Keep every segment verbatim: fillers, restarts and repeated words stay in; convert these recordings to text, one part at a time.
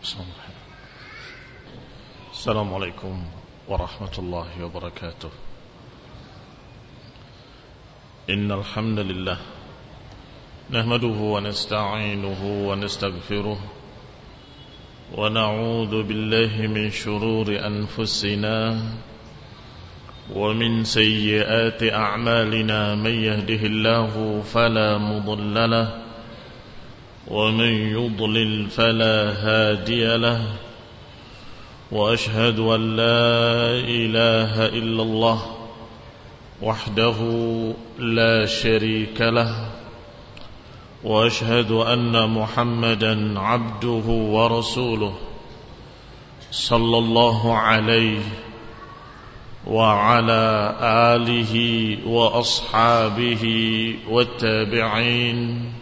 Assalamualaikum warahmatullahi wabarakatuh. Innal hamdalillah nahmaduhu wa nasta'inuhu wa nastaghfiruh wa na'udzu billahi min shururi anfusina wa min sayyiati a'malina man yahdihillahu fala mudilla lahu ومن يضلل فلا هادي له وأشهد أن لا إله إلا الله وحده لا شريك له وأشهد أن محمدا عبده ورسوله صلى الله عليه وعلى آله وأصحابه والتابعين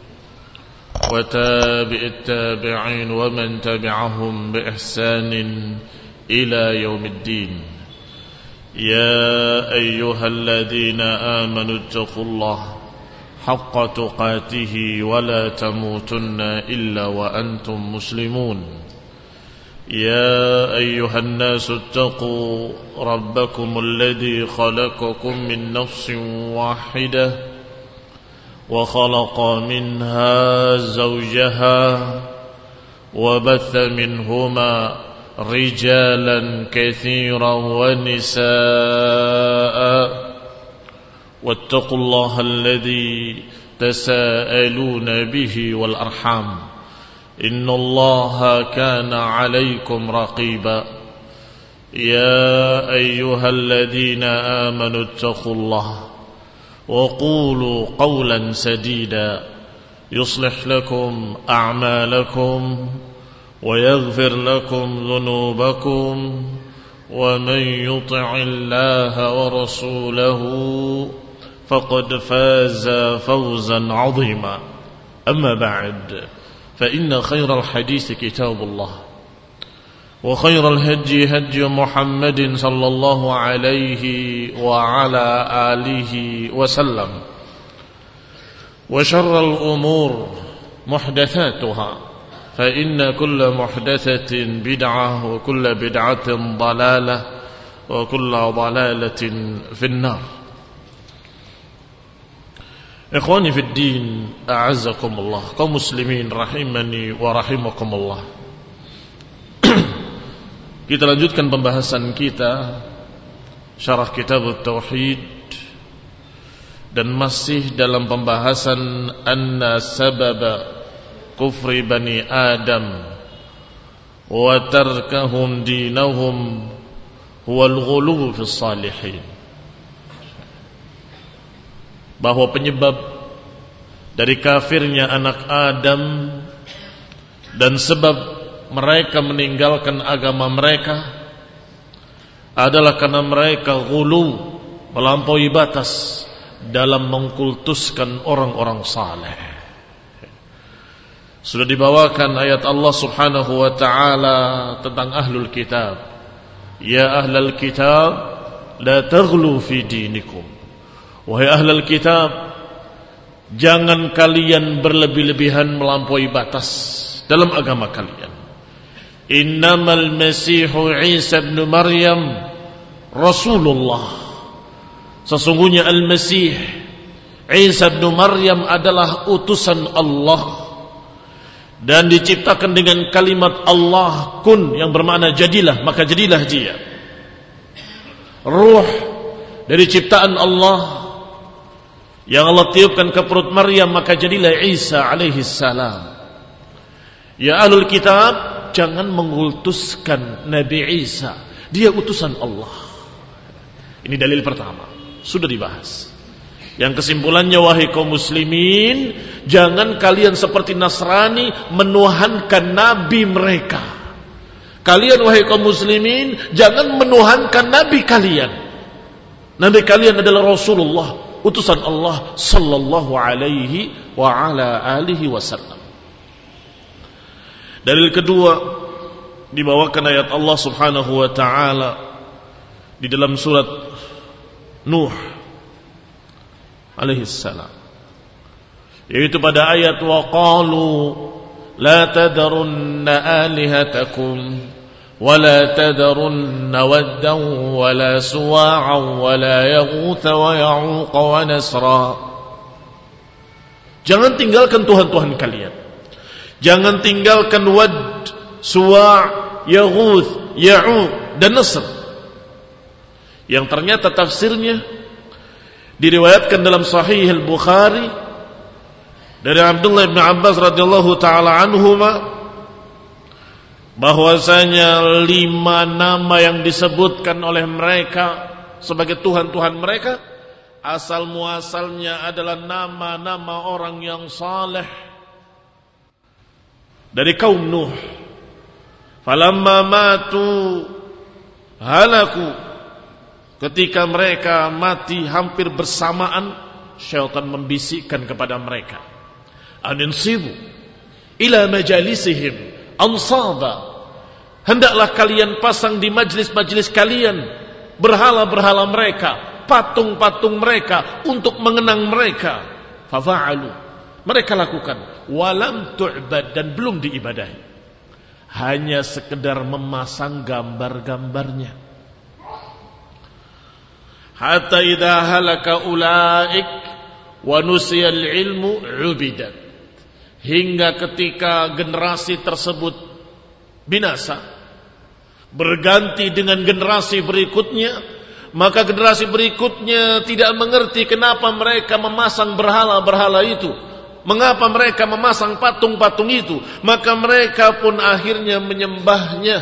وتابع التابعين ومن تبعهم بإحسان إلى يوم الدين. يا أيها الذين آمنوا اتقوا الله حق تقاته ولا تموتن إلا وأنتم مسلمون. يا أيها الناس اتقوا ربكم الذي خلقكم من نفس واحدة وخلق منها زوجها وبث منهما رجالا كثيرا ونساء واتقوا الله الذي تساءلون به والأرحام إن الله كان عليكم رقيبا. يا أيها الذين آمنوا اتقوا الله وقولوا قولا سديدا يصلح لكم أعمالكم ويغفر لكم ذنوبكم ومن يطع الله ورسوله فقد فاز فوزا عظيما. أما بعد فإن خير الحديث كتاب الله وخير الهدي هدي محمد صلى الله عليه وعلى آله وسلم وشر الأمور محدثاتها فإن كل محدثة بدعة وكل بدعة ضلالة وكل ضلالة في النار. إخواني في الدين أعزكم الله kaum muslimin rahimani wa rahimakumullah. Kita lanjutkan pembahasan kita Syarah Kitab Tauhid dan masih dalam pembahasan anna sababa kufri bani Adam wa tarkahum dinahum huwal ghuluw fis salihin, bahwa penyebab dari kafirnya anak Adam dan sebab mereka meninggalkan agama mereka adalah karena mereka ghulu, melampaui batas dalam mengkultuskan orang-orang saleh. Sudah dibawakan ayat Allah Subhanahu wa taala tentang ahlul kitab. Ya ahlul kitab la taghlu fi dinikum. Wahai ahlul kitab, jangan kalian berlebih-lebihan melampaui batas dalam agama kalian. Innamal masihu Isa ibn Maryam Rasulullah. Sesungguhnya Al-Masih Isa ibn Maryam adalah utusan Allah dan diciptakan dengan kalimat Allah kun, yang bermakna jadilah, maka jadilah dia. Ruh dari ciptaan Allah yang Allah tiupkan ke perut Maryam, maka jadilah Isa alaihi salam. Ya ahlul kitab, jangan mengultuskan Nabi Isa, dia utusan Allah. Ini dalil pertama, sudah dibahas. Yang kesimpulannya, wahai kaum muslimin, jangan kalian seperti Nasrani menuhankan nabi mereka. Kalian wahai kaum muslimin, jangan menuhankan nabi kalian. Nabi kalian adalah Rasulullah, utusan Allah sallallahu alaihi wa ala alihi wasallam. Dalil kedua dibawakan ayat Allah Subhanahu wa taala di dalam surat Nuh alaihi salam, yaitu pada ayat wa qalu la tadharunna alihatakum wa la tadharunna waddan wa la suwa'an wa la yaghutha wa ya'uqa wa nasra. Jangan tinggalkan Tuhan-Tuhan kalian. Jangan tinggalkan Wad, Suwa', Yaghuth, Ya'uq dan Nasr. Yang ternyata tafsirnya diriwayatkan dalam Sahih Al-Bukhari dari Abdullah bin Abbas radhiyallahu taala anhuma bahwasanya lima nama yang disebutkan oleh mereka sebagai Tuhan-Tuhan mereka asal muasalnya adalah nama-nama orang yang saleh dari kaum Nuh. Falamma matu halaku, ketika mereka mati hampir bersamaan, syaitan membisikkan kepada mereka, aninsibu ila majalisihim ansaba, hendaklah kalian pasang di majlis-majlis kalian berhala-berhala mereka, patung-patung mereka untuk mengenang mereka. Fafa'alu, mereka lakukan. Walam tu'bad, dan belum diibadahi, hanya sekedar memasang gambar-gambarnya. Hatta idza halaka ulaik wa nusiyal ilmu ubidat, hingga ketika generasi tersebut binasa berganti dengan generasi berikutnya, maka generasi berikutnya tidak mengerti kenapa mereka memasang berhala-berhala itu, mengapa mereka memasang patung-patung itu, maka mereka pun akhirnya menyembahnya,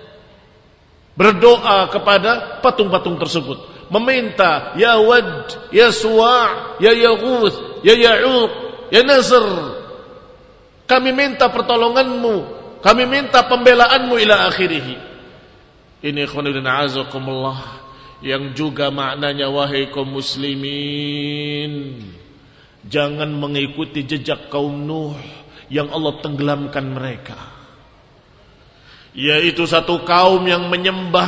berdoa kepada patung-patung tersebut, meminta, ya Wad, ya Suwa', ya Yaghuth, ya Ya'uq, ya Nasr, kami minta pertolonganmu, kami minta pembelaanmu ila akhirih. Ini khonidin azakumullah, yang juga maknanya wahai kaum muslimin, jangan mengikuti jejak kaum Nuh yang Allah tenggelamkan mereka, yaitu satu kaum yang menyembah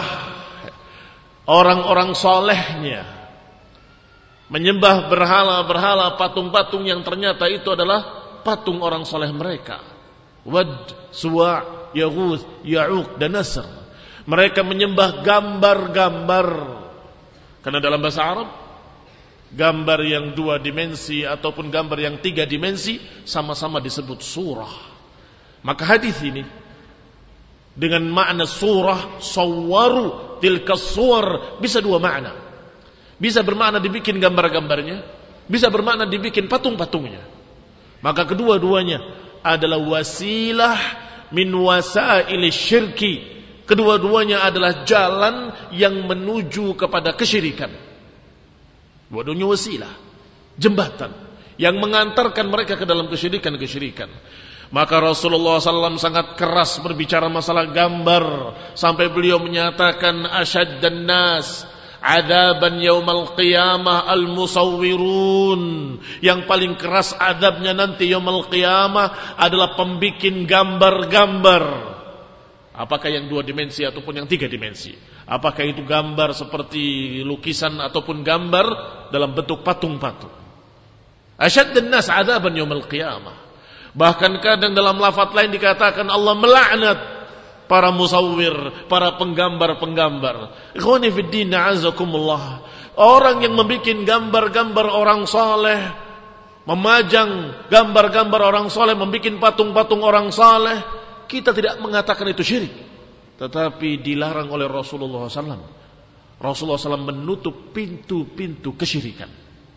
orang-orang solehnya, menyembah berhala-berhala, patung-patung yang ternyata itu adalah patung orang soleh mereka, Wad, Suwa', Yaghuth, Ya'uq dan Nasr. Mereka menyembah gambar-gambar, karena dalam bahasa Arab gambar yang dua dimensi ataupun gambar yang tiga dimensi sama-sama disebut surah. Maka hadis ini dengan makna surah, sawwaru tilka suwar, bisa dua makna. Bisa bermakna dibikin gambar-gambarnya, bisa bermakna dibikin patung-patungnya. Maka kedua-duanya adalah wasilah min wasail syirki. Kedua-duanya adalah jalan yang menuju kepada kesyirikan. Dua-duanya wasilah, jembatan yang mengantarkan mereka ke dalam kesyirikan-kesyirikan. Maka Rasulullah sallallahu alaihi wasallam sangat keras berbicara masalah gambar, sampai beliau menyatakan asyaddan nas adaban yaumal qiyamah al-musawwirun. Yang paling keras adabnya nanti yaumal qiyamah adalah pembikin gambar-gambar. Apakah yang dua dimensi ataupun yang tiga dimensi? Apakah itu gambar seperti lukisan ataupun gambar dalam bentuk patung-patung? Asyaddan nas adaban yaumal qiyamah. Bahkan kadang dalam lafaz lain dikatakan Allah melaknat para musawwir, para penggambar-penggambar. Ikhwani fid din, a'azakumullah. Orang yang membuat gambar-gambar orang saleh, memajang gambar-gambar orang saleh, membuat patung-patung orang saleh, kita tidak mengatakan itu syirik, tetapi dilarang oleh Rasulullah sallallahu alaihi wasallam. Rasulullah sallallahu alaihi wasallam menutup pintu-pintu kesyirikan.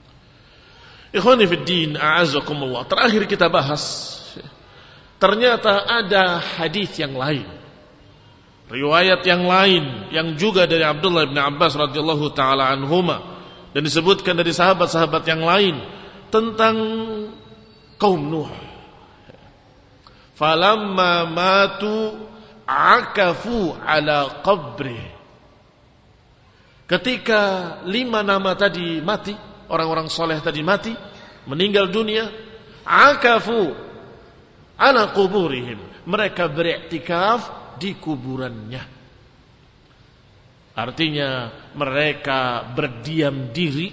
Ikhwani fid din, a'azakumullah. Terakhir kita bahas, ternyata ada hadis yang lain, riwayat yang lain yang juga dari Abdullah bin Abbas radhiyallahu taala anhuma, dan disebutkan dari sahabat-sahabat yang lain tentang kaum Nuh. Falamma matu akafu ala qabri. Ketika lima nama tadi mati, orang-orang soleh tadi mati, meninggal dunia, akafu ala quburihim, mereka beriktikaf di kuburannya. Artinya mereka berdiam diri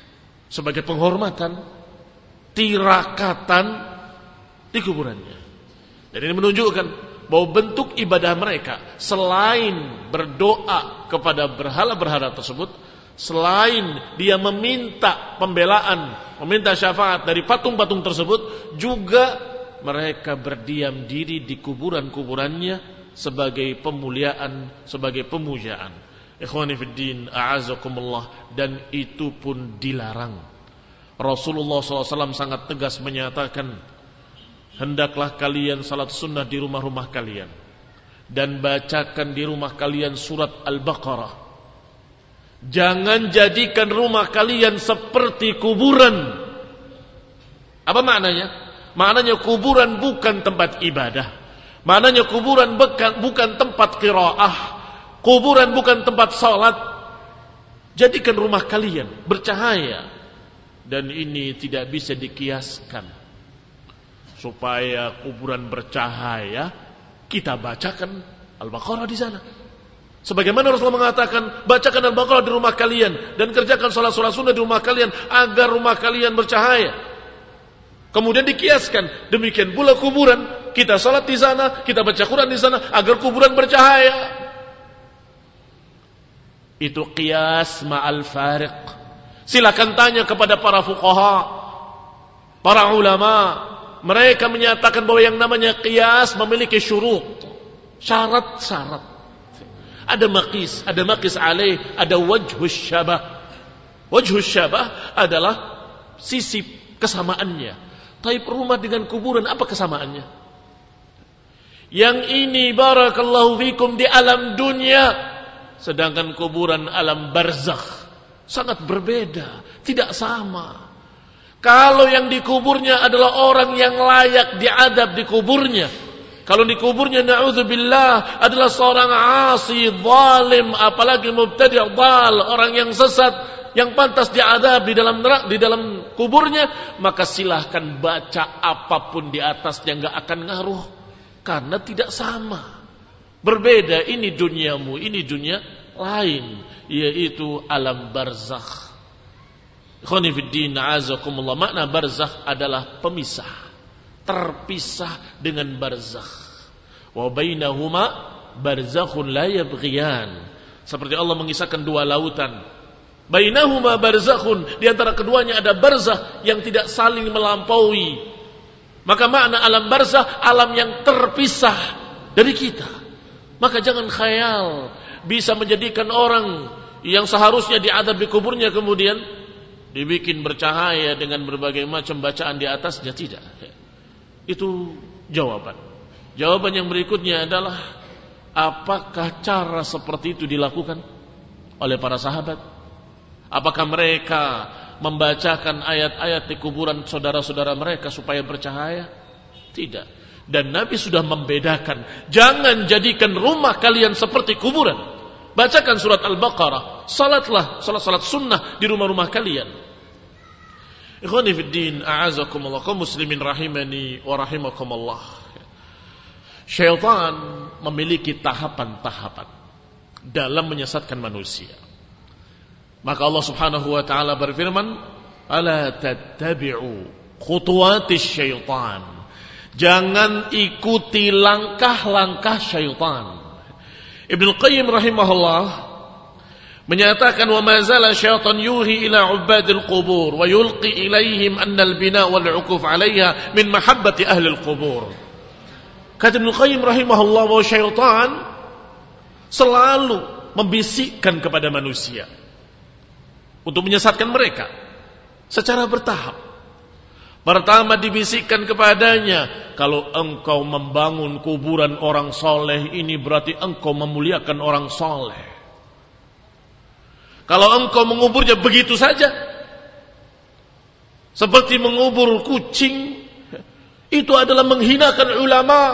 sebagai penghormatan, tirakatan di kuburannya. Dan ini menunjukkan bahwa bentuk ibadah mereka selain berdoa kepada berhala-berhala tersebut, selain dia meminta pembelaan, meminta syafaat dari patung-patung tersebut, juga mereka berdiam diri di kuburan-kuburannya sebagai pemuliaan, sebagai pemujaan. Ikhwani fid din, a'azakumullah. Dan itu pun dilarang. Rasulullah shallallahu alaihi wasallam sangat tegas menyatakan, hendaklah kalian salat sunnah di rumah-rumah kalian dan bacakan di rumah kalian surat Al-Baqarah. Jangan jadikan rumah kalian seperti kuburan. Apa maknanya? Maknanya kuburan bukan tempat ibadah. Maknanya kuburan bukan, bukan tempat qiraah. Kuburan bukan tempat salat. Jadikan rumah kalian bercahaya. Dan ini tidak bisa dikiaskan. Supaya kuburan bercahaya, kita bacakan Al-Baqarah di sana. Sebagaimana Rasulullah mengatakan, bacakan Al-Baqarah di rumah kalian dan kerjakan salat-salat sunnah di rumah kalian agar rumah kalian bercahaya. Kemudian dikiaskan, demikian pula kuburan, kita salat di sana, kita baca Quran di sana agar kuburan bercahaya. Itu qiyas ma'al fariq. Silakan tanya kepada para fuqaha, para ulama. Mereka menyatakan bahwa yang namanya qiyas memiliki syurut, syarat-syarat. Ada maqis, ada maqis alaih, ada wajhus syabah. Wajhus syabah adalah sisi kesamaannya. Tapi rumah dengan kuburan apa kesamaannya? Yang ini barakallahu fikum di alam dunia, sedangkan kuburan alam barzakh sangat berbeda, tidak sama. Kalau yang dikuburnya adalah orang yang layak diadab di kuburnya, kalau di kuburnya na'udzubillah adalah seorang asi, zalim, apalagi mubtadi' dhal, orang yang sesat, yang pantas diadab di dalam neraka, di dalam kuburnya, maka silahkan baca apapun di atasnya, enggak akan ngaruh, karena tidak sama. Berbeda, ini duniamu, ini dunia lain, yaitu alam barzakh. Ikhwani fid din, a'azakumullah. Makna barzakh adalah pemisah, terpisah dengan barzakh. Wa bainahuma barzakhun la yabghiyan. Seperti Allah mengisahkan dua lautan. Bainahuma barzakhun, di antara keduanya ada barzakh yang tidak saling melampaui. Maka makna alam barzakh, alam yang terpisah dari kita. Maka jangan khayal bisa menjadikan orang yang seharusnya diadab di kuburnya kemudian dibikin bercahaya dengan berbagai macam bacaan di atasnya. Tidak. Itu jawaban. Jawaban yang berikutnya adalah, apakah cara seperti itu dilakukan oleh para sahabat? Apakah mereka membacakan ayat-ayat di kuburan saudara-saudara mereka supaya bercahaya? Tidak. Dan Nabi sudah membedakan, jangan jadikan rumah kalian seperti kuburan. Bacakan surat Al-Baqarah, salatlah salat-salat sunnah di rumah-rumah kalian. Ikhwani fid din, a'azakumullah, kaum muslimin rahimani wa rahimakumullah. Syaitan memiliki tahapan-tahapan dalam menyesatkan manusia. Maka Allah Subhanahu wa taala berfirman, "Ala tattabi'u khutuwatis syaitan." Jangan ikuti langkah-langkah syaitan. Ibnu Qayyim rahimahullah menyatakan, wa ma zala syaitan yuhi ila ubadil qubur wa yulqi ilaihim anna al-bina wal 'ukuf 'alayha min mahabbati ahli al-qubur. Kata Ibnu Qayyim rahimahullah bahwa syaitan selalu membisikkan kepada manusia untuk menyesatkan mereka secara bertahap. Pertama dibisikkan kepadanya, kalau engkau membangun kuburan orang soleh, ini berarti engkau memuliakan orang soleh. Kalau engkau menguburnya begitu saja, seperti mengubur kucing, itu adalah menghinakan ulama.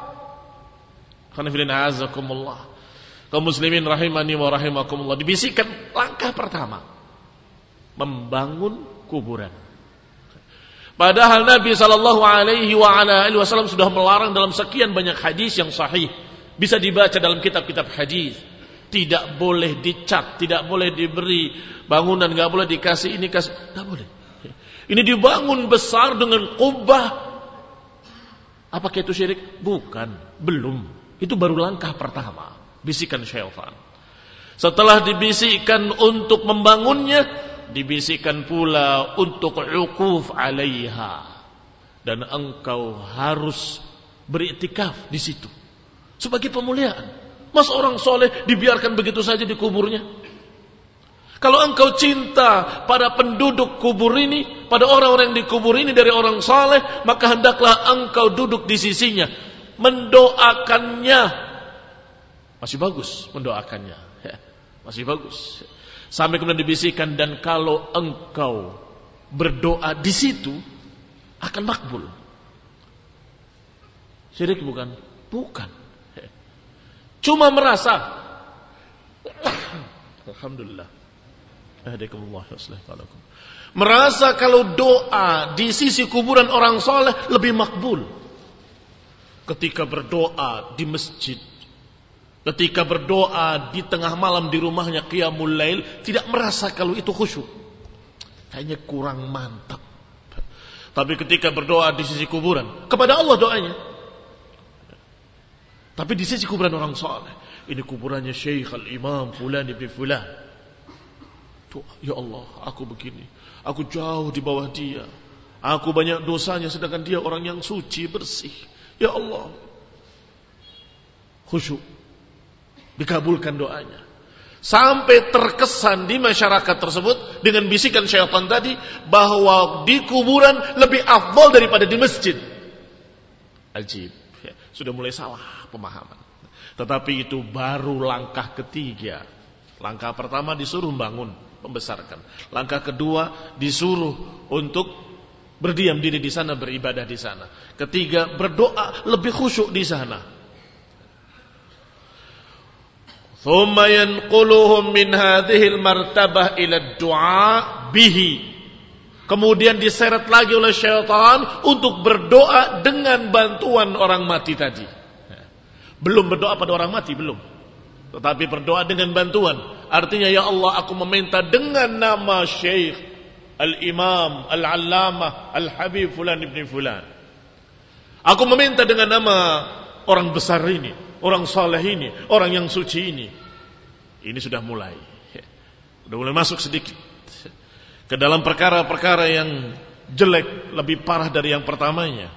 Kaum muslimin rahimani wa rahimakumullah, dibisikkan langkah pertama, membangun kuburan. Padahal Nabi sallallahu alaihi wa ala alihi wasallam sudah melarang dalam sekian banyak hadis yang sahih, bisa dibaca dalam kitab-kitab hadis. Tidak boleh dicat, tidak boleh diberi bangunan, enggak boleh dikasih ini kasih, enggak boleh. Ini dibangun besar dengan kubah Apakah itu syirik? Bukan, belum. Itu baru langkah pertama, bisikan syaitan. Setelah dibisikkan untuk membangunnya, dibisikkan pula untuk uquf alaiha. Dan engkau harus beriktikaf di situ sebagai pemuliaan. Mas orang soleh dibiarkan begitu saja di kuburnya? Kalau engkau cinta pada penduduk kubur ini, pada orang-orang yang dikubur ini dari orang saleh, maka hendaklah engkau duduk di sisinya, mendoakannya. Masih bagus mendoakannya, masih bagus. Sampai kemudian dibisikkan, dan kalau engkau berdoa di situ akan makbul. Syirik bukan? Bukan. Cuma merasa. Alhamdulillah. Merasa kalau doa di sisi kuburan orang soleh lebih makbul. Ketika berdoa di masjid, ketika berdoa di tengah malam di rumahnya qiyamul lail, tidak merasa kalau itu khusyuk. Kayaknya kurang mantap. Tapi ketika berdoa di sisi kuburan, kepada Allah doanya. Tapi di sisi kuburan orang soleh, ini kuburannya Syekh Al-Imam Fulan ibn Fulan. Ya Allah, aku begini, aku jauh di bawah dia, aku banyak dosanya, sedangkan dia orang yang suci, bersih. Ya Allah, khusyuk, dikabulkan doanya. Sampai terkesan di masyarakat tersebut dengan bisikan syaitan tadi, bahwa di kuburan lebih afdal daripada di masjid. Ajib, ya, sudah mulai salah pemahaman. Tetapi itu baru langkah ketiga. Langkah pertama disuruh bangun, membesarkan. Langkah kedua disuruh untuk berdiam diri di sana, beribadah di sana. Ketiga, berdoa lebih khusyuk di sana. Thumma yanquluhum min hadhil martabah ila du'a bihi. Kemudian diseret lagi oleh syaitan untuk berdoa dengan bantuan orang mati tadi. Belum berdoa pada orang mati, belum. Tetapi berdoa dengan bantuan. Artinya, ya Allah, aku meminta dengan nama Syekh Al-Imam Al-Allamah Al-Habib Fulan ibn Fulan. Aku meminta dengan nama orang besar ini, orang saleh ini, orang yang suci ini. Ini sudah mulai. Sudah mulai masuk sedikit ke dalam perkara-perkara yang jelek, lebih parah dari yang pertamanya.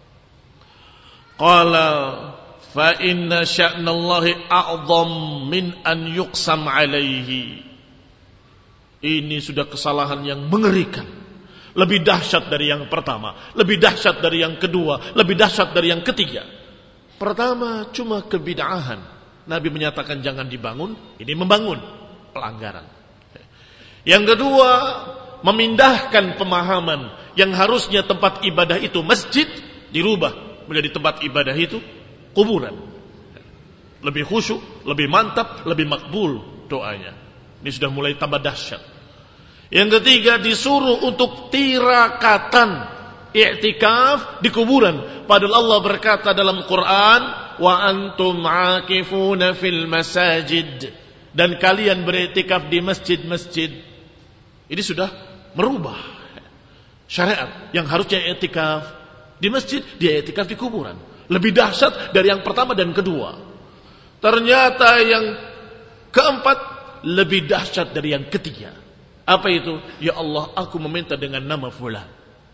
Qala fa inna sya'nallahi a'zam min an yuqsam alaihi. Ini sudah kesalahan yang mengerikan, lebih dahsyat dari yang pertama, lebih dahsyat dari yang kedua, lebih dahsyat dari yang ketiga. Pertama cuma kebid'ahan, Nabi menyatakan jangan dibangun, ini membangun, pelanggaran. Yang kedua, memindahkan pemahaman yang harusnya tempat ibadah itu masjid, dirubah menjadi tempat ibadah itu kuburan. Lebih khusyuk, lebih mantap, lebih makbul doanya. Ini sudah mulai tambah dahsyat. Yang ketiga, disuruh untuk tirakatan i'tikaf di kuburan. Padahal Allah berkata dalam Quran, wa antum aakifuna fil masajid, dan kalian beriktikaf di masjid-masjid. Ini sudah merubah syariat. Yang harusnya i'tikaf di masjid, dia i'tikaf di kuburan. Lebih dahsyat dari yang pertama dan kedua. Ternyata yang keempat lebih dahsyat dari yang ketiga. Apa itu? Ya Allah, aku meminta dengan nama fulan.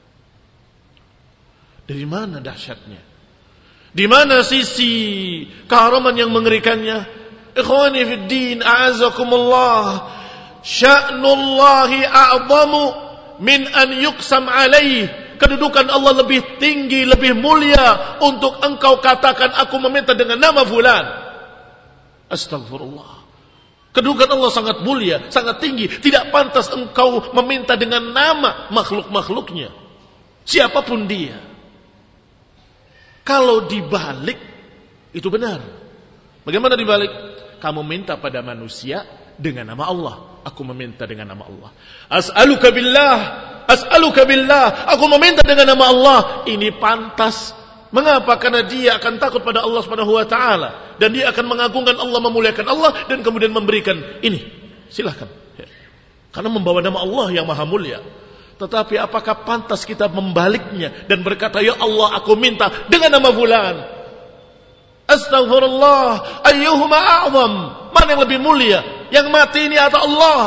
Dari mana dahsyatnya? Di mana sisi keharaman yang mengerikannya? Ikhwani fid din, a'azakumullah. Sya'nullahi a'zamu min an yuqsam alaih. Kedudukan Allah lebih tinggi, lebih mulia untuk engkau katakan aku meminta dengan nama fulan. Astagfirullah. Kedudukan Allah sangat mulia, sangat tinggi. Tidak pantas engkau meminta dengan nama makhluk-makhluknya, siapapun dia. Kalau dibalik, itu benar. Bagaimana dibalik? Kamu minta pada manusia dengan nama Allah. Aku meminta dengan nama Allah. As'aluka billah, as'aluka billah. Aku meminta dengan nama Allah. Ini pantas. Mengapa? Karena dia akan takut pada Allah Subhanahu wa taala, dan dia akan mengagungkan Allah, memuliakan Allah, dan kemudian memberikan ini. Silahkan. Karena membawa nama Allah yang maha mulia. Tetapi apakah pantas kita membaliknya dan berkata, ya Allah, aku minta dengan nama fulan. Astaghfirullah, ayyuhuma a'zam. Mana yang lebih mulia? Yang mati ini atau Allah?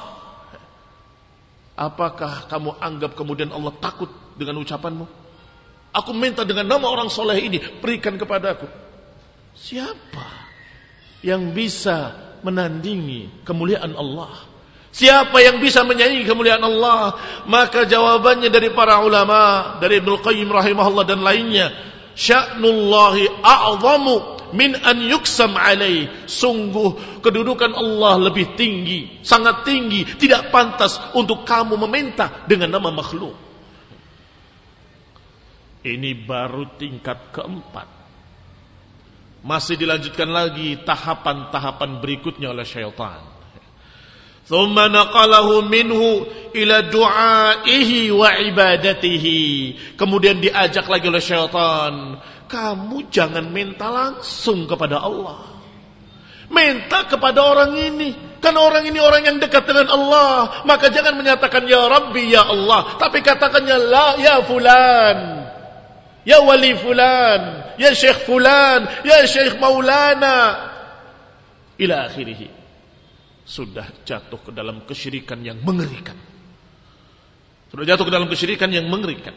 Apakah kamu anggap kemudian Allah takut dengan ucapanmu? Aku minta dengan nama orang soleh ini, berikan kepadaku. Siapa yang bisa menandingi kemuliaan Allah? Siapa yang bisa menyanyi kemuliaan Allah? Maka jawabannya dari para ulama, dari Ibnu Qayyim rahimahullah dan lainnya, sya'nullahi a'zamu min an yuksam alaih. Sungguh kedudukan Allah lebih tinggi, sangat tinggi, tidak pantas untuk kamu meminta dengan nama makhluk. Ini baru tingkat keempat. Masih dilanjutkan lagi tahapan-tahapan berikutnya oleh syaitan. Thumma naqalahu minhu ila du'aihi wa ibadatihi. Kemudian diajak lagi oleh syaitan, kamu jangan minta langsung kepada Allah. Minta kepada orang ini. Kan orang ini orang yang dekat dengan Allah. Maka jangan menyatakan ya Rabbi, ya Allah. Tapi katakannya la ya fulan, ya wali fulan, ya syekh fulan, ya syekh maulana, ila akhirih. Sudah jatuh ke dalam kesyirikan yang mengerikan. Sudah jatuh ke dalam kesyirikan yang mengerikan.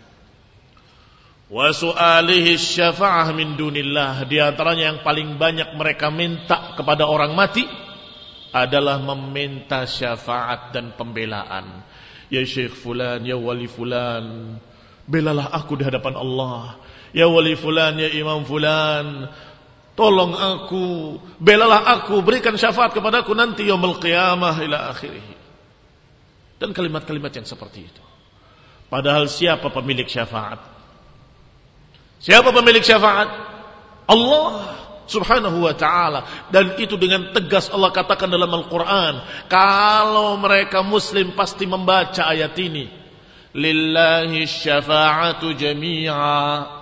Wa su'alihi syafa'ah min dunillah. Di antaranya yang paling banyak mereka minta kepada orang mati adalah meminta syafaat dan pembelaan. Ya syekh fulan, ya wali fulan, belalah aku di hadapan Allah. Ya wali fulan, ya imam fulan, tolong aku, belalah aku, berikan syafaat kepadaku nanti yaumul qiyamah ila akhirih. Dan kalimat-kalimat yang seperti itu. Padahal siapa pemilik syafaat? Siapa pemilik syafaat? Allah subhanahu wa ta'ala. Dan itu dengan tegas Allah katakan dalam Al-Quran. Kalau mereka muslim pasti membaca ayat ini. Lillahi syafa'atu jami'a.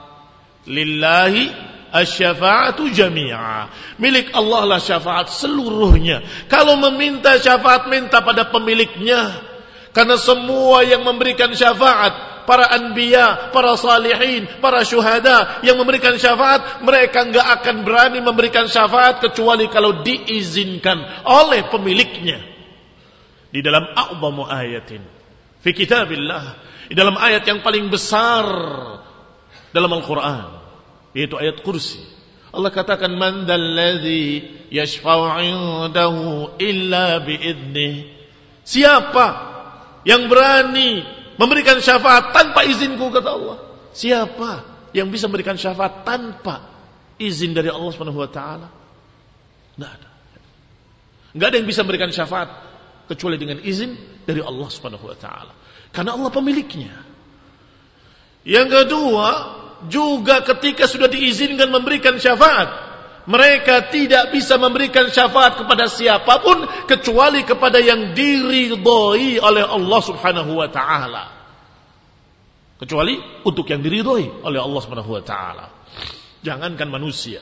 Lillahi asy-syafa'atu jami'a. Milik Allah lah syafaat seluruhnya. Kalau meminta syafaat, minta pada pemiliknya. Karena semua yang memberikan syafaat, para anbiya, para salihin, para syuhada yang memberikan syafaat, mereka enggak akan berani memberikan syafaat kecuali kalau diizinkan oleh pemiliknya. Di dalam a'zamu ayatin fi kitabillah, di dalam ayat yang paling besar dalam Al-Quran, yaitu ayat kursi. Allah katakan, man dalladzi yashfa'u 'indahu illa bi'idnih. Siapa yang berani memberikan syafaat tanpa izinku, kata Allah. Siapa yang bisa memberikan syafaat tanpa izin dari Allah Subhanahu wa taala? Enggak ada. Enggak ada yang bisa memberikan syafaat kecuali dengan izin dari Allah Subhanahu wa taala. Karena Allah pemiliknya. Yang kedua, juga ketika sudah diizinkan memberikan syafaat, mereka tidak bisa memberikan syafaat kepada siapapun kecuali kepada yang diridhoi oleh Allah Subhanahu wa taala. Kecuali untuk yang diridhoi oleh Allah Subhanahu wa taala. Jangankan manusia.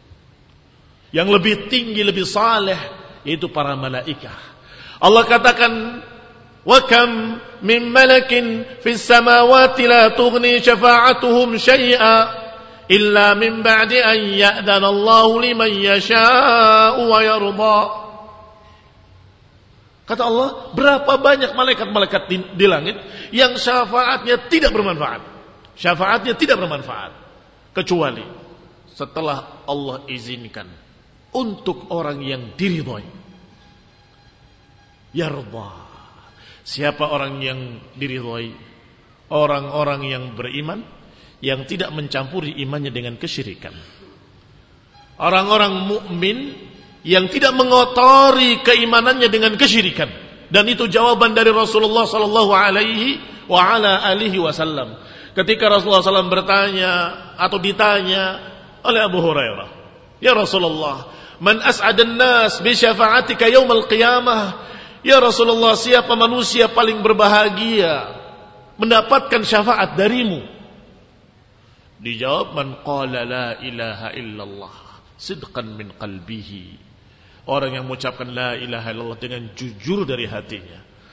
Yang lebih tinggi, lebih saleh, yaitu para malaikat. Allah katakan, wa kam min malakin fis samawati la tughni syafa'atuhum syai'a illa min ba'di an ya'dana Allahu liman yasha'u wa yarda. Kata Allah, berapa banyak malaikat-malaikat di, di langit yang syafaatnya tidak bermanfaat. Syafaatnya tidak bermanfaat kecuali setelah Allah izinkan untuk orang yang diridhoi. Yarda. Siapa orang yang diridhoi? Orang-orang yang beriman, yang tidak mencampuri imannya dengan kesyirikan. Orang-orang mukmin yang tidak mengotori keimanannya dengan kesyirikan. Dan itu jawaban dari Rasulullah sallallahu alaihi wa ala alihi wasallam. Ketika Rasulullah sallallahu alaihi wasallam bertanya atau ditanya oleh Abu Hurairah, "Ya Rasulullah, man as'adan nas bi syafa'atika yaumil qiyamah?" Ya Rasulullah, siapa manusia paling berbahagia mendapatkan syafaat darimu? Dijawab, man qala la ilaha illallah sidqan min qalbihi. Orang yang mengucapkan la ilaha illallah dengan jujur dari hatinya.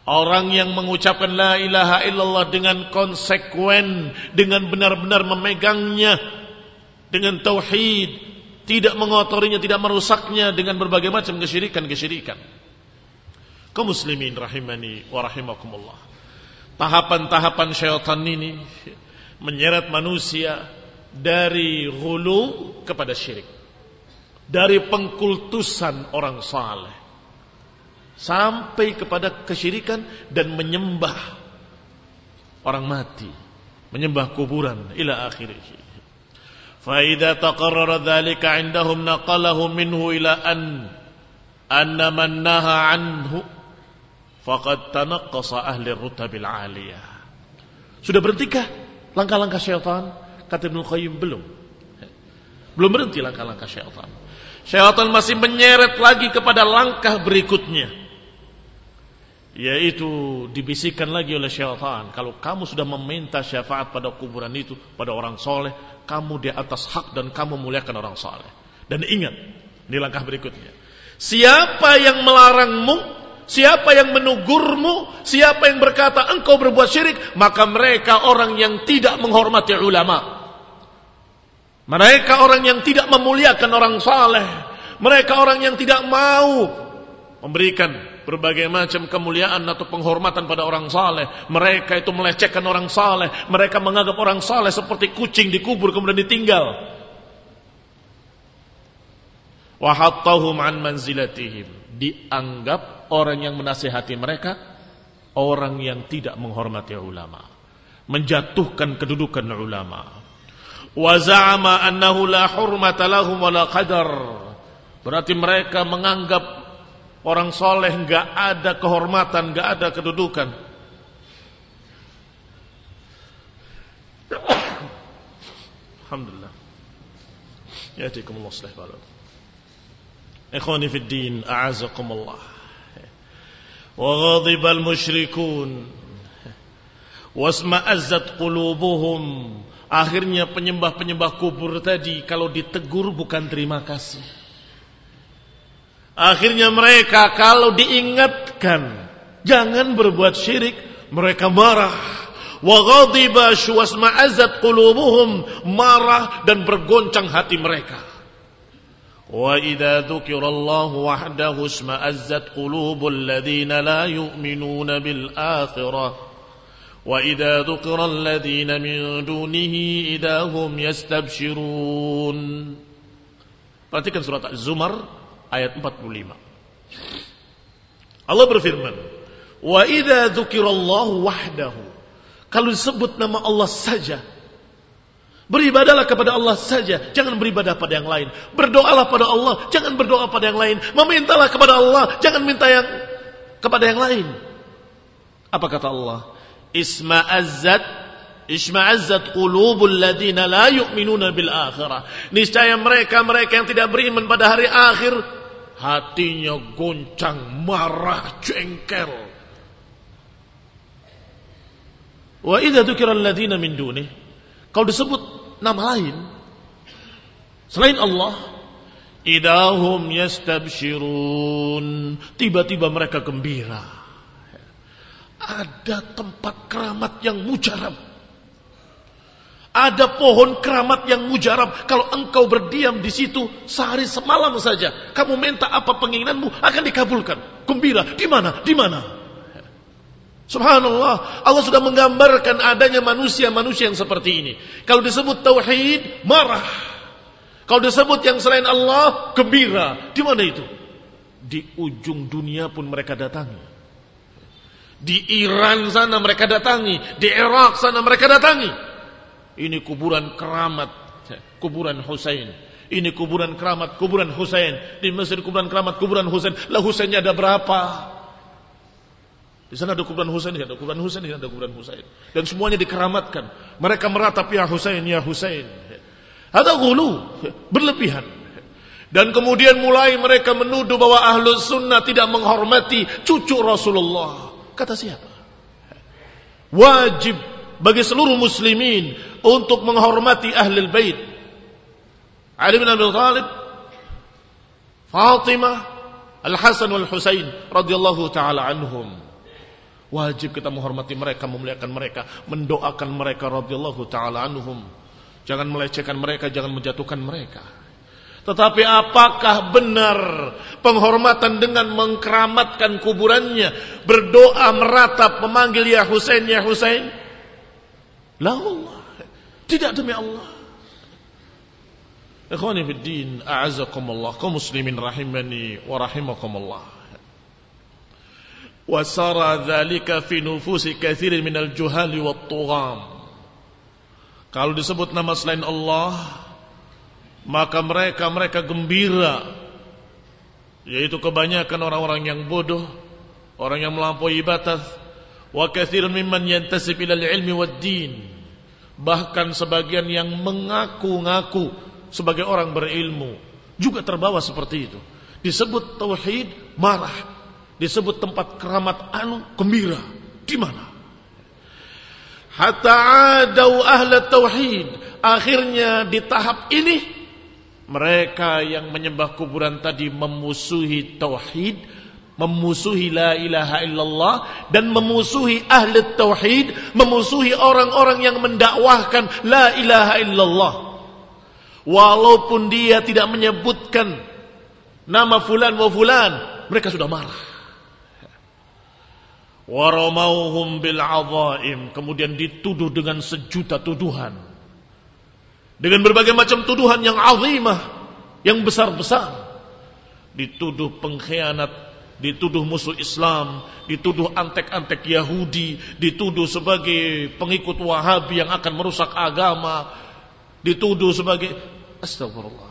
Orang yang mengucapkan la ilaha illallah dengan konsekuen, dengan benar-benar memegangnya, dengan tauhid, tidak mengotorinya, tidak merusaknya dengan berbagai macam kesyirikan-kesyirikan. Kaum muslimin rahimani wa rahimakumullah. Tahapan-tahapan syaitan ini menyeret manusia dari ghulu kepada syirik, dari pengkultusan orang saleh sampai kepada kesyirikan dan menyembah orang mati, menyembah kuburan ila akhirih. Fa idza taqarrara dzalika 'indahum naqalahu minhu ila an anna man naha anhu faqad tanaqqasa ahli rutabil 'aliyah. Sudah berhentikah langkah-langkah syaitan? Kata Ibnu Qayyim, belum. Belum berhenti langkah-langkah syaitan. Syaitan masih menyeret lagi kepada langkah berikutnya, yaitu dibisikkan lagi oleh syaitan, kalau kamu sudah meminta syafaat pada kuburan itu, pada orang soleh, kamu di atas hak dan kamu muliakan orang soleh. Dan ingat, di langkah berikutnya, siapa yang melarangmu, siapa yang menegurmu, siapa yang berkata engkau berbuat syirik, maka mereka orang yang tidak menghormati ulama, mereka orang yang tidak memuliakan orang saleh, mereka orang yang tidak mau memberikan berbagai macam kemuliaan atau penghormatan pada orang saleh. Mereka itu melecehkan orang saleh, mereka menganggap orang saleh seperti kucing dikubur kemudian ditinggal. Wa hattahum an manzilatihim, dianggap orang yang menasihati mereka orang yang tidak menghormati ulama, menjatuhkan kedudukan ulama. Wa za'ama annahu la hurmata lahum wa la qadar, berarti mereka menganggap orang soleh enggak ada kehormatan, enggak ada kedudukan. Alhamdulillah. Ya'tikumullah sallallahu. Ikhwani fid din, a'azakumullah. Wa ghadibal musyrikun wasma'azzat qulubuhum. Akhirnya penyembah-penyembah kubur tadi kalau ditegur bukan terima kasih. Akhirnya mereka kalau diingatkan jangan berbuat syirik, mereka marah. Wa ghadiba wasma'azzat qulubuhum, marah dan bergoncang hati mereka. Wa idza dzukirallahu wahdahu isma'azzat qulubul ladzina la yu'minuna bil akhirah. Wa idza dzukiral ladzina min dunihi idahum yastabshirun. Perhatikan surat Az-Zumar ayat empat puluh lima. Allah berfirman, wa idza dzukirallahu wahdahu, kalau disebut nama Allah saja, beribadalah kepada Allah saja, jangan beribadah pada yang lain. Berdoalah pada Allah, jangan berdoa pada yang lain. Memintalah kepada Allah, jangan minta yang kepada yang lain. Apa kata Allah? Isma'azzat Isma'azzat qulubul ladzina la yu'minuna bil akhirah. Niscaya mereka-mereka yang tidak beriman pada hari akhir, hatinya goncang, marah, jengkel. Wa idza dzukiral ladzina min dunih, kalau disebut nama lain selain Allah, idahum yastabshirun, tiba-tiba mereka gembira. Ada tempat keramat yang mujarab, ada pohon keramat yang mujarab. Kalau engkau berdiam di situ sehari semalam saja, kamu minta apa penginginanmu akan dikabulkan. Gembira. Di mana? Di mana? Subhanallah, Allah sudah menggambarkan adanya manusia-manusia yang seperti ini. Kalau disebut tauhid, marah. Kalau disebut yang selain Allah, gembira. Di mana itu? Di ujung dunia pun mereka datangi. Di Iran sana mereka datangi, di Irak sana mereka datangi. Ini kuburan keramat, kuburan Husain. Ini kuburan keramat, kuburan Husain. Di Mesir kuburan keramat, kuburan Husain. Lah Husainnya ada berapa? Di sana ada kuburan Husain, di sana ada kuburan Husain, di sana ada kuburan Husain. Dan semuanya dikeramatkan. Mereka meratap, ya Husain, ya Husain. Ada ghulu, berlebihan. Dan kemudian mulai mereka menuduh bahwa Ahlus Sunnah tidak menghormati cucu Rasulullah. Kata siapa? Wajib bagi seluruh muslimin untuk menghormati Ahlul Bait. Ali bin Abi Thalib, Fatimah, Al-Hasan wal Husain radhiyallahu taala anhum. Wajib kita menghormati mereka, memuliakan mereka, mendoakan mereka radhiyallahu taala anhum. Jangan melecehkan mereka, jangan menjatuhkan mereka. Tetapi apakah benar penghormatan dengan mengkeramatkan kuburannya, berdoa meratap memanggil ya Husain ya Husain? La Allah, tidak demi Allah. Ikhwani fid din, a'azakumullah, kaum muslimin rahimani wa rahimakumullah. Wa sara dzalika fi nufusi katsirin minal juhali wat tugham. Kalau disebut nama selain Allah, maka mereka-mereka gembira, yaitu kebanyakan orang-orang yang bodoh, orang yang melampaui batas. Wa katsirun mimman yantasib ilal ilmi wad din. Bahkan sebagian yang mengaku-ngaku sebagai orang berilmu juga terbawa seperti itu. Disebut tauhid marah, disebut tempat keramat anu gembira. Di mana? Hatta adau ahla tauhid. Akhirnya di tahap ini mereka yang menyembah kuburan tadi memusuhi tauhid, memusuhi la ilaha illallah, dan memusuhi ahli tauhid, memusuhi orang-orang yang mendakwahkan la ilaha illallah. Walaupun dia tidak menyebutkan nama fulan wa fulan, mereka sudah marah. Waramauhum bil azaim, kemudian dituduh dengan sejuta tuduhan, dengan berbagai macam tuduhan yang azimah, yang besar-besar. Dituduh pengkhianat, dituduh musuh Islam, dituduh antek-antek Yahudi, dituduh sebagai pengikut Wahabi yang akan merusak agama, dituduh sebagai astagfirullah.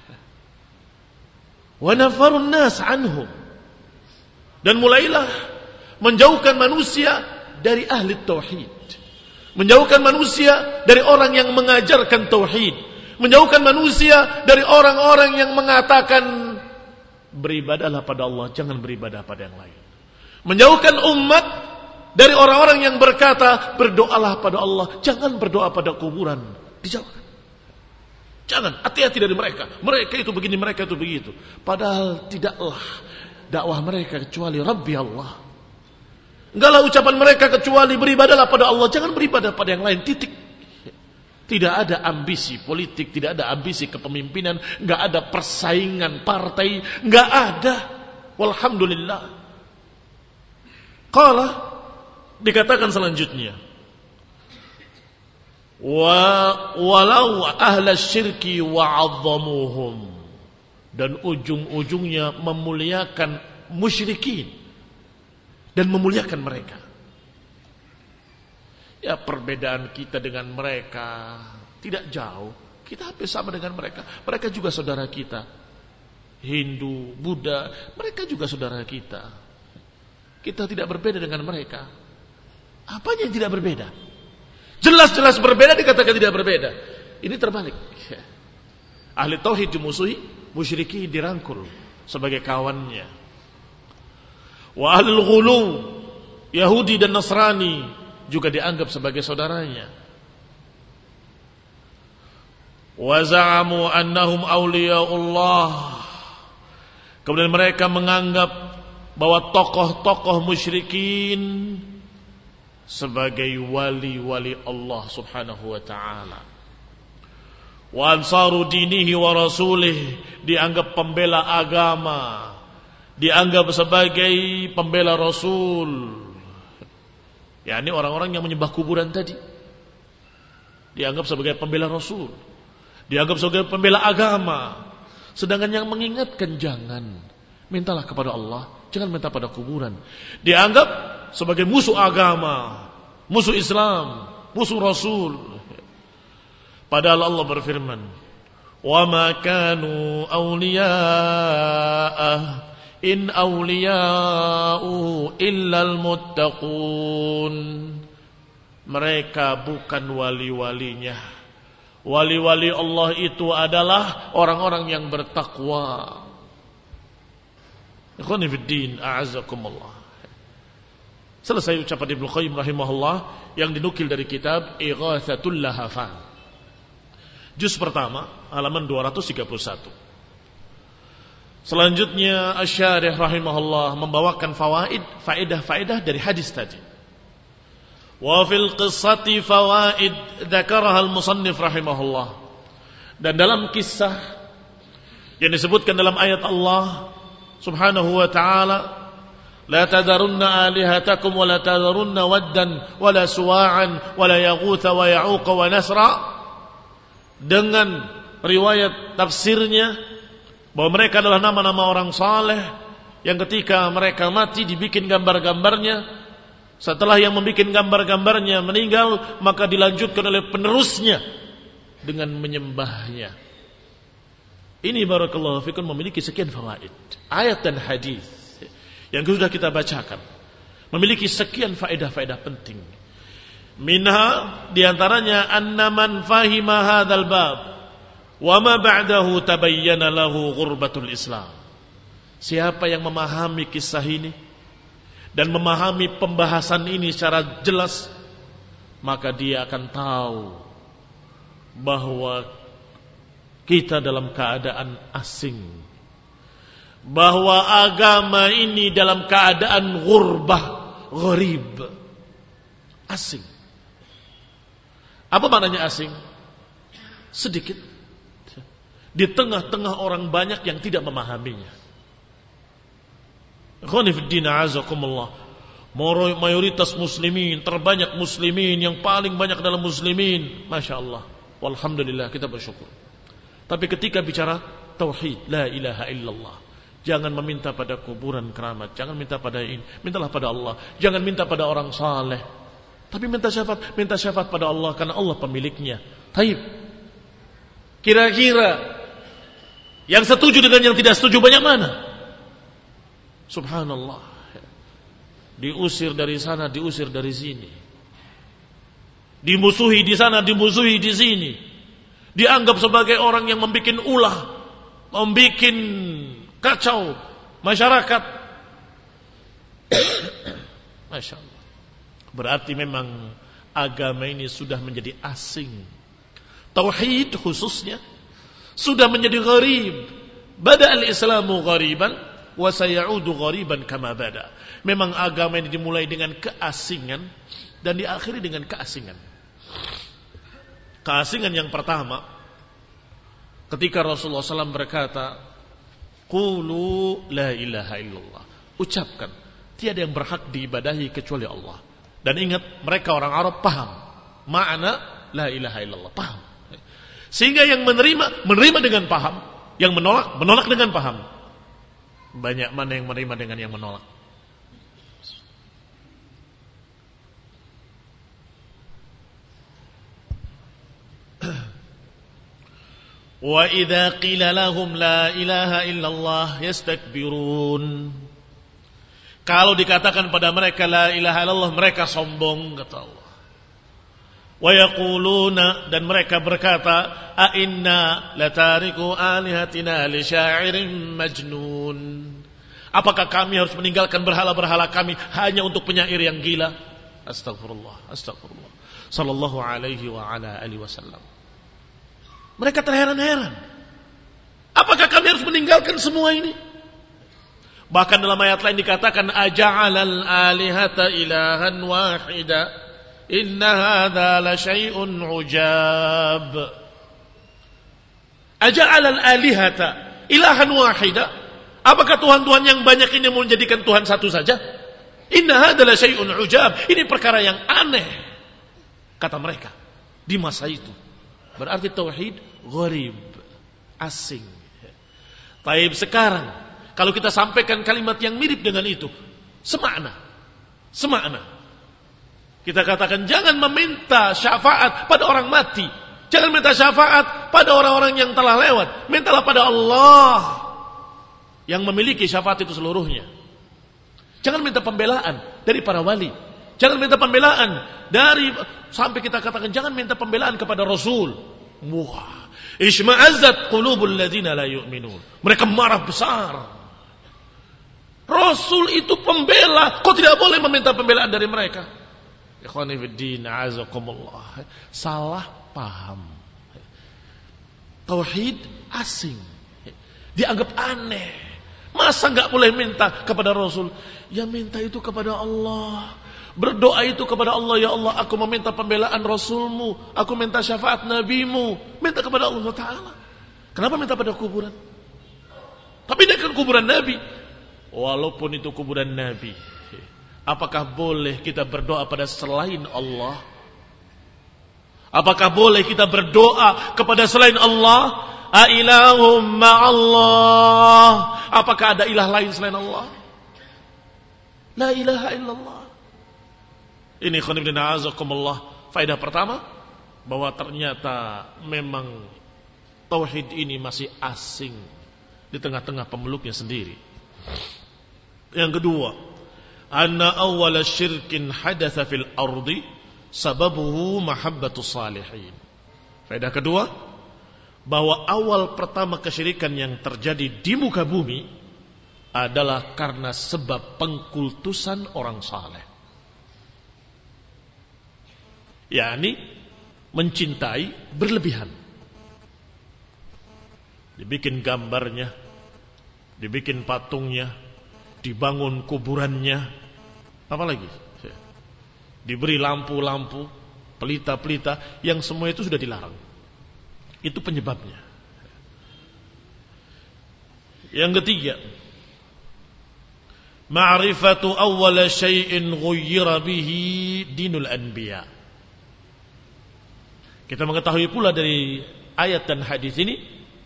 Wa nafarun nas anhum, dan mulailah menjauhkan manusia dari ahli tauhid, menjauhkan manusia dari orang yang mengajarkan tauhid, menjauhkan manusia dari orang-orang yang mengatakan beribadahlah pada Allah, jangan beribadah pada yang lain, menjauhkan umat dari orang-orang yang berkata berdoalah pada Allah, jangan berdoa pada kuburan. Dijauhkan, jangan, hati-hati dari mereka. Mereka itu begini, mereka itu begitu. Padahal tidaklah dakwah mereka kecuali Rabbi Allah. Enggaklah ucapan mereka kecuali beribadahlah pada Allah, jangan beribadah pada yang lain, titik. Tidak ada ambisi politik, tidak ada ambisi kepemimpinan, enggak ada persaingan partai, enggak ada. Walhamdulillah. Qala, dikatakan selanjutnya, wa walau ahla syirki wa'azzamuhum, dan ujung-ujungnya memuliakan musyrikin dan memuliakan mereka. Ya, perbedaan kita dengan mereka tidak jauh. Kita hampir sama dengan mereka. Mereka juga saudara kita. Hindu, Buddha, mereka juga saudara kita. Kita tidak berbeda dengan mereka. Apanya yang tidak berbeda? Jelas-jelas berbeda dikatakan tidak berbeda. Ini terbalik. Ahli tauhid dimusuhi, musyrikin dirangkul sebagai kawannya. Wa ahlul ghulu, Yahudi dan Nasrani juga dianggap sebagai saudaranya. Wa za'amu annahum awliyaullah, kemudian mereka menganggap bahwa tokoh-tokoh musyrikin sebagai wali-wali Allah subhanahu wa ta'ala. Wa ansaru dinihi wa rasulih, dianggap pembela agama, dianggap sebagai pembela Rasul. Ya, ini orang-orang yang menyembah kuburan tadi dianggap sebagai pembela Rasul, dianggap sebagai pembela agama. Sedangkan yang mengingatkan jangan, mintalah kepada Allah, jangan minta pada kuburan. Dianggap sebagai musuh agama, musuh Islam, musuh Rasul. Padahal Allah berfirman, wa ma kanu awliya'ah in awliya'u illal muttaqun. Mereka bukan wali-walinya. Wali-wali Allah itu adalah orang-orang yang bertakwa. Ikhwani fid din, a'azakumullah. Selesai ucapan Ibnu Qayyim rahimahullah yang dinukil dari kitab Ighatsatul Lahafan, juz pertama halaman dua ratus tiga puluh satu. Selanjutnya Asy-Syarih rahimahullah membawakan fawaid, faedah-faedah dari hadis tadi. Wa fil qissati fawaid dzakaraha al-musannif rahimahullah. Dan dalam kisah yang disebutkan dalam ayat Allah Subhanahu wa ta'ala, la tadarunna alihatakum wa la tadarunna waddan wa la suwa'an wa la yaghutha wa ya'uqa wa nasra, dengan riwayat tafsirnya bahwa mereka adalah nama-nama orang saleh yang ketika mereka mati dibikin gambar-gambarnya. Setelah yang membuat gambar-gambarnya meninggal, maka dilanjutkan oleh penerusnya dengan menyembahnya. Ini barakallahu fikum memiliki sekian fawaid, ayat dan hadis yang sudah kita bacakan memiliki sekian faedah-faedah penting. Minha diantaranya anna man fahima hadzal bab wa ma ba'dahu tabayyana lahu ghurbatul Islam. Siapa yang memahami kisah ini dan memahami pembahasan ini secara jelas, maka dia akan tahu bahwa kita dalam keadaan asing, bahwa agama ini dalam keadaan ghurbah, gharib, asing. Apa maknanya asing? Sedikit di tengah-tengah orang banyak yang tidak memahaminya. Ikhwani fid din, a'azakumullah. Mayoritas muslimin, terbanyak muslimin, yang paling banyak dalam muslimin, Masya Allah, walhamdulillah, kita bersyukur. Tapi ketika bicara tauhid, la ilaha illallah, jangan meminta pada kuburan keramat, jangan minta pada ini, mintalah pada Allah. Jangan minta pada orang saleh, tapi minta syafaat, minta syafaat pada Allah karena Allah pemiliknya. Taib. Kira-kira yang setuju dengan yang tidak setuju banyak mana? Subhanallah. Diusir dari sana, diusir dari sini. Dimusuhi di sana, dimusuhi di sini. Dianggap sebagai orang yang membuat ulah, membuat kacau masyarakat. Masya Allah. Berarti memang agama ini sudah menjadi asing. Tauhid khususnya sudah menjadi gharib. Bada al-islamu ghariban wa sayaudu ghariban kama bada. Memang agama ini dimulai dengan keasingan dan diakhiri dengan keasingan. Keasingan yang pertama, ketika Rasulullah shallallahu alaihi wasallam berkata, qulu la ilaha illallah, ucapkan tiada yang berhak diibadahi kecuali Allah. Dan ingat, mereka orang Arab paham makna la ilaha illallah, paham. Sehingga yang menerima, menerima dengan paham. Yang menolak, menolak dengan paham. Banyak mana yang menerima dengan yang menolak? Wa idza qila lahum la ilaha illallah yastakbirun. Kalau dikatakan pada mereka la ilaha illallah, mereka sombong, kata Allah. Wa yaquluna, dan mereka berkata, a inna latariku alihatina li sya'irin majnun. Apakah kami harus meninggalkan berhala-berhala kami hanya untuk penyair yang gila? Astagfirullah, astagfirullah. Sallallahu alaihi wa ala alihi wasallam. Mereka terheran-heran. Apakah kami harus meninggalkan semua ini? Bahkan dalam ayat lain dikatakan, aja'alal alihata ilahan wahida. Inna hadza la syai'un ujab. Aja'alal alihata ilahan wahida. Apakah Tuhan-Tuhan yang banyak ini mau menjadikan Tuhan satu saja? Inna hadza la syai'un ujab. Ini perkara yang aneh, kata mereka di masa itu. Berarti tauhid gharib, asing. Taib sekarang, kalau kita sampaikan kalimat yang mirip dengan itu, semakna, semakna. Kita katakan jangan meminta syafaat pada orang mati, jangan minta syafaat pada orang-orang yang telah lewat. Mintalah pada Allah yang memiliki syafaat itu seluruhnya. Jangan minta pembelaan dari para wali, jangan minta pembelaan dari, sampai kita katakan jangan minta pembelaan kepada Rasul. Wah, isma'azzat qulubul ladzina la yu'minun. Mereka marah besar. Rasul itu pembela, kok tidak boleh meminta pembelaan dari mereka? Ikhwani fiddin, a'azakumullah. Salah paham. Tauhid asing, dianggap aneh. Masa enggak boleh minta kepada Rasul? Ya minta itu kepada Allah. Berdoa itu kepada Allah, ya Allah, aku meminta pembelaan Rasulmu, aku minta syafaat Nabimu. Minta kepada Allah Ta'ala. Kenapa minta pada kuburan? Tapi ini kan kuburan Nabi. Walaupun itu kuburan Nabi, apakah boleh kita berdoa pada selain Allah? Apakah boleh kita berdoa kepada selain Allah? Ailahum ma'allah. Apakah ada ilah lain selain Allah? La ilaha illallah. Ini khonibdina azakumullah. Faedah pertama, bahwa ternyata memang tauhid ini masih asing di tengah-tengah pemeluknya sendiri. Yang kedua, anna awwala syirkin hadatha fil ardi sababuhu mahabbatu salihin. Faedah kedua, bahwa awal pertama kesyirikan yang terjadi di muka bumi adalah karena sebab pengkultusan orang saleh. yakni mencintai berlebihan. Dibikin gambarnya, dibikin patungnya, dibangun kuburannya, apalagi diberi lampu-lampu, pelita-pelita, yang semua itu sudah dilarang. Itu penyebabnya. Yang ketiga, ma'rifatu awwala syai'in ghuyyira bihi dinul anbiya. Kita mengetahui pula dari ayat dan hadis ini,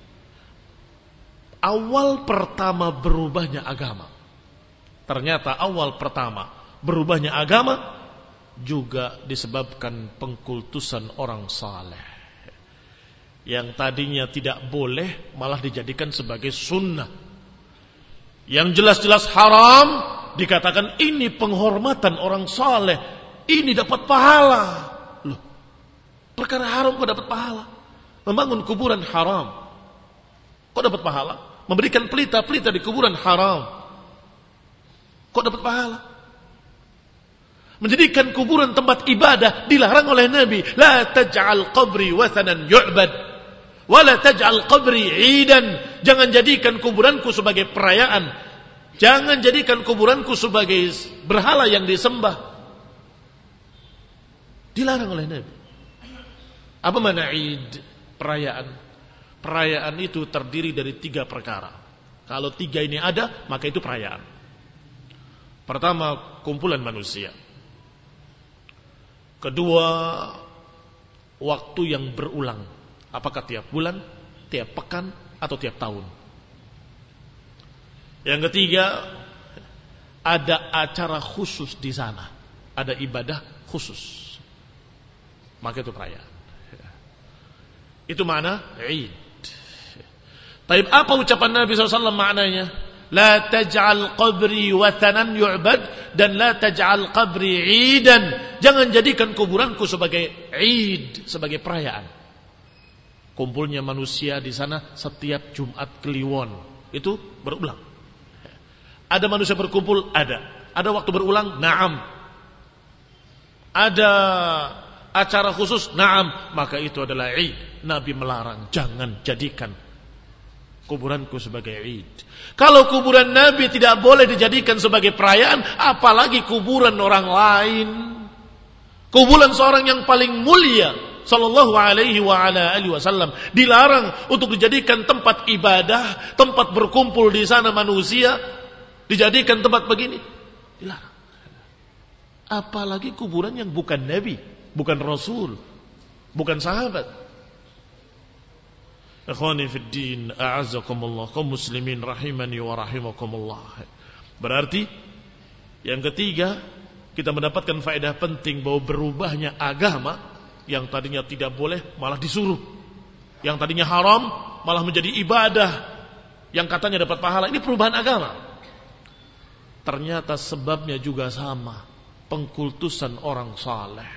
awal pertama berubahnya agama. Ternyata awal pertama berubahnya agama juga disebabkan pengkultusan orang saleh. Yang tadinya tidak boleh malah dijadikan sebagai sunnah. Yang jelas-jelas haram dikatakan ini penghormatan orang saleh, ini dapat pahala. Loh, perkara haram kok dapat pahala? Membangun kuburan haram, kok dapat pahala? Memberikan pelita-pelita di kuburan haram, kok dapat pahala? Menjadikan kuburan tempat ibadah dilarang oleh Nabi. La taj'al qabri wathanan yu'bad, wa la taj'al qabri 'idan. Jangan jadikan kuburanku sebagai perayaan. Jangan jadikan kuburanku sebagai berhala yang disembah. Dilarang oleh Nabi. Apa makna 'id? Perayaan. Perayaan itu terdiri dari tiga perkara. Kalau tiga ini ada, maka itu perayaan. Pertama, kumpulan manusia. Kedua, waktu yang berulang. Apakah tiap bulan, tiap pekan, atau tiap tahun. Yang ketiga, ada acara khusus di sana. Ada ibadah khusus. Maka itu perayaan. Itu makna Eid. Tapi apa ucapan Nabi shallallahu alaihi wasallam maknanya? La taj'al qabri wathanan yu'bad, dan la taj'al qabri 'idan. Jangan jadikan kuburanku sebagai 'id, sebagai perayaan. Kumpulnya manusia di sana setiap Jumat Kliwon. Itu berulang. Ada manusia berkumpul? Ada. Ada waktu berulang? Naam. Ada acara khusus? Naam. Maka itu adalah 'id. Nabi melarang, jangan jadikan kuburanku sebagai Eid. Kalau kuburan Nabi tidak boleh dijadikan sebagai perayaan, apalagi kuburan orang lain. Kuburan seorang yang paling mulia, sallallahu alaihi wa ala alihi wasallam, dilarang untuk dijadikan tempat ibadah, tempat berkumpul di sana manusia, dijadikan tempat begini. Dilarang. Apalagi kuburan yang bukan Nabi, bukan Rasul, bukan sahabat. Ikhwani fid din, a'azzakumullah, kaum muslimin rahimani wa rahimakumullah. Berarti yang ketiga, kita mendapatkan faedah penting bahwa berubahnya agama, yang tadinya tidak boleh malah disuruh, yang tadinya haram malah menjadi ibadah, yang katanya dapat pahala. Ini perubahan agama. Ternyata sebabnya juga sama, pengkultusan orang saleh.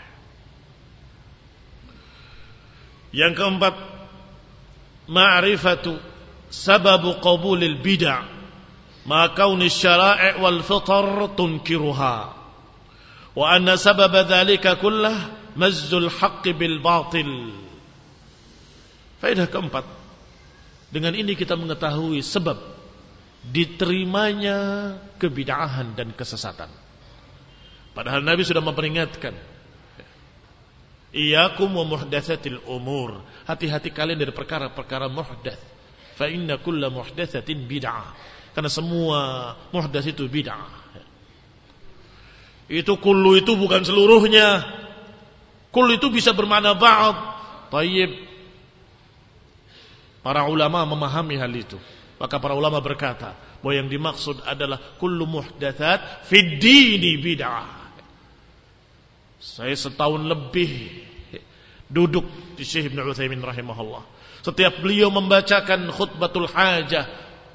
Yang keempat, ma'rifatu sababu qabulil bid'ah ma kauni syara'i' wal fitar tunkiruha wa anna sababa dhalika kullah mazzul haqqi bil batil. Faedah keempat, dengan ini kita mengetahui sebab diterimanya kebid'ahan dan kesesatan. Padahal Nabi sudah memperingatkan, iyyakum wa muhdatsatil umur, hati-hati kalian dari perkara-perkara muhdats. Fa inna kulla muhdatsatin bid'ah, karena semua muhdats itu bid'ah. Itu kullu itu bukan seluruhnya. Kullu itu bisa bermakna ba'd. Tayyib. Para ulama memahami hal itu. Maka para ulama berkata bahwa yang dimaksud adalah kullu muhdatsat fid dini bid'ah. Saya setahun lebih duduk di Syekh Ibnu Utsaimin rahimahullah. Setiap beliau membacakan khutbatul hajah,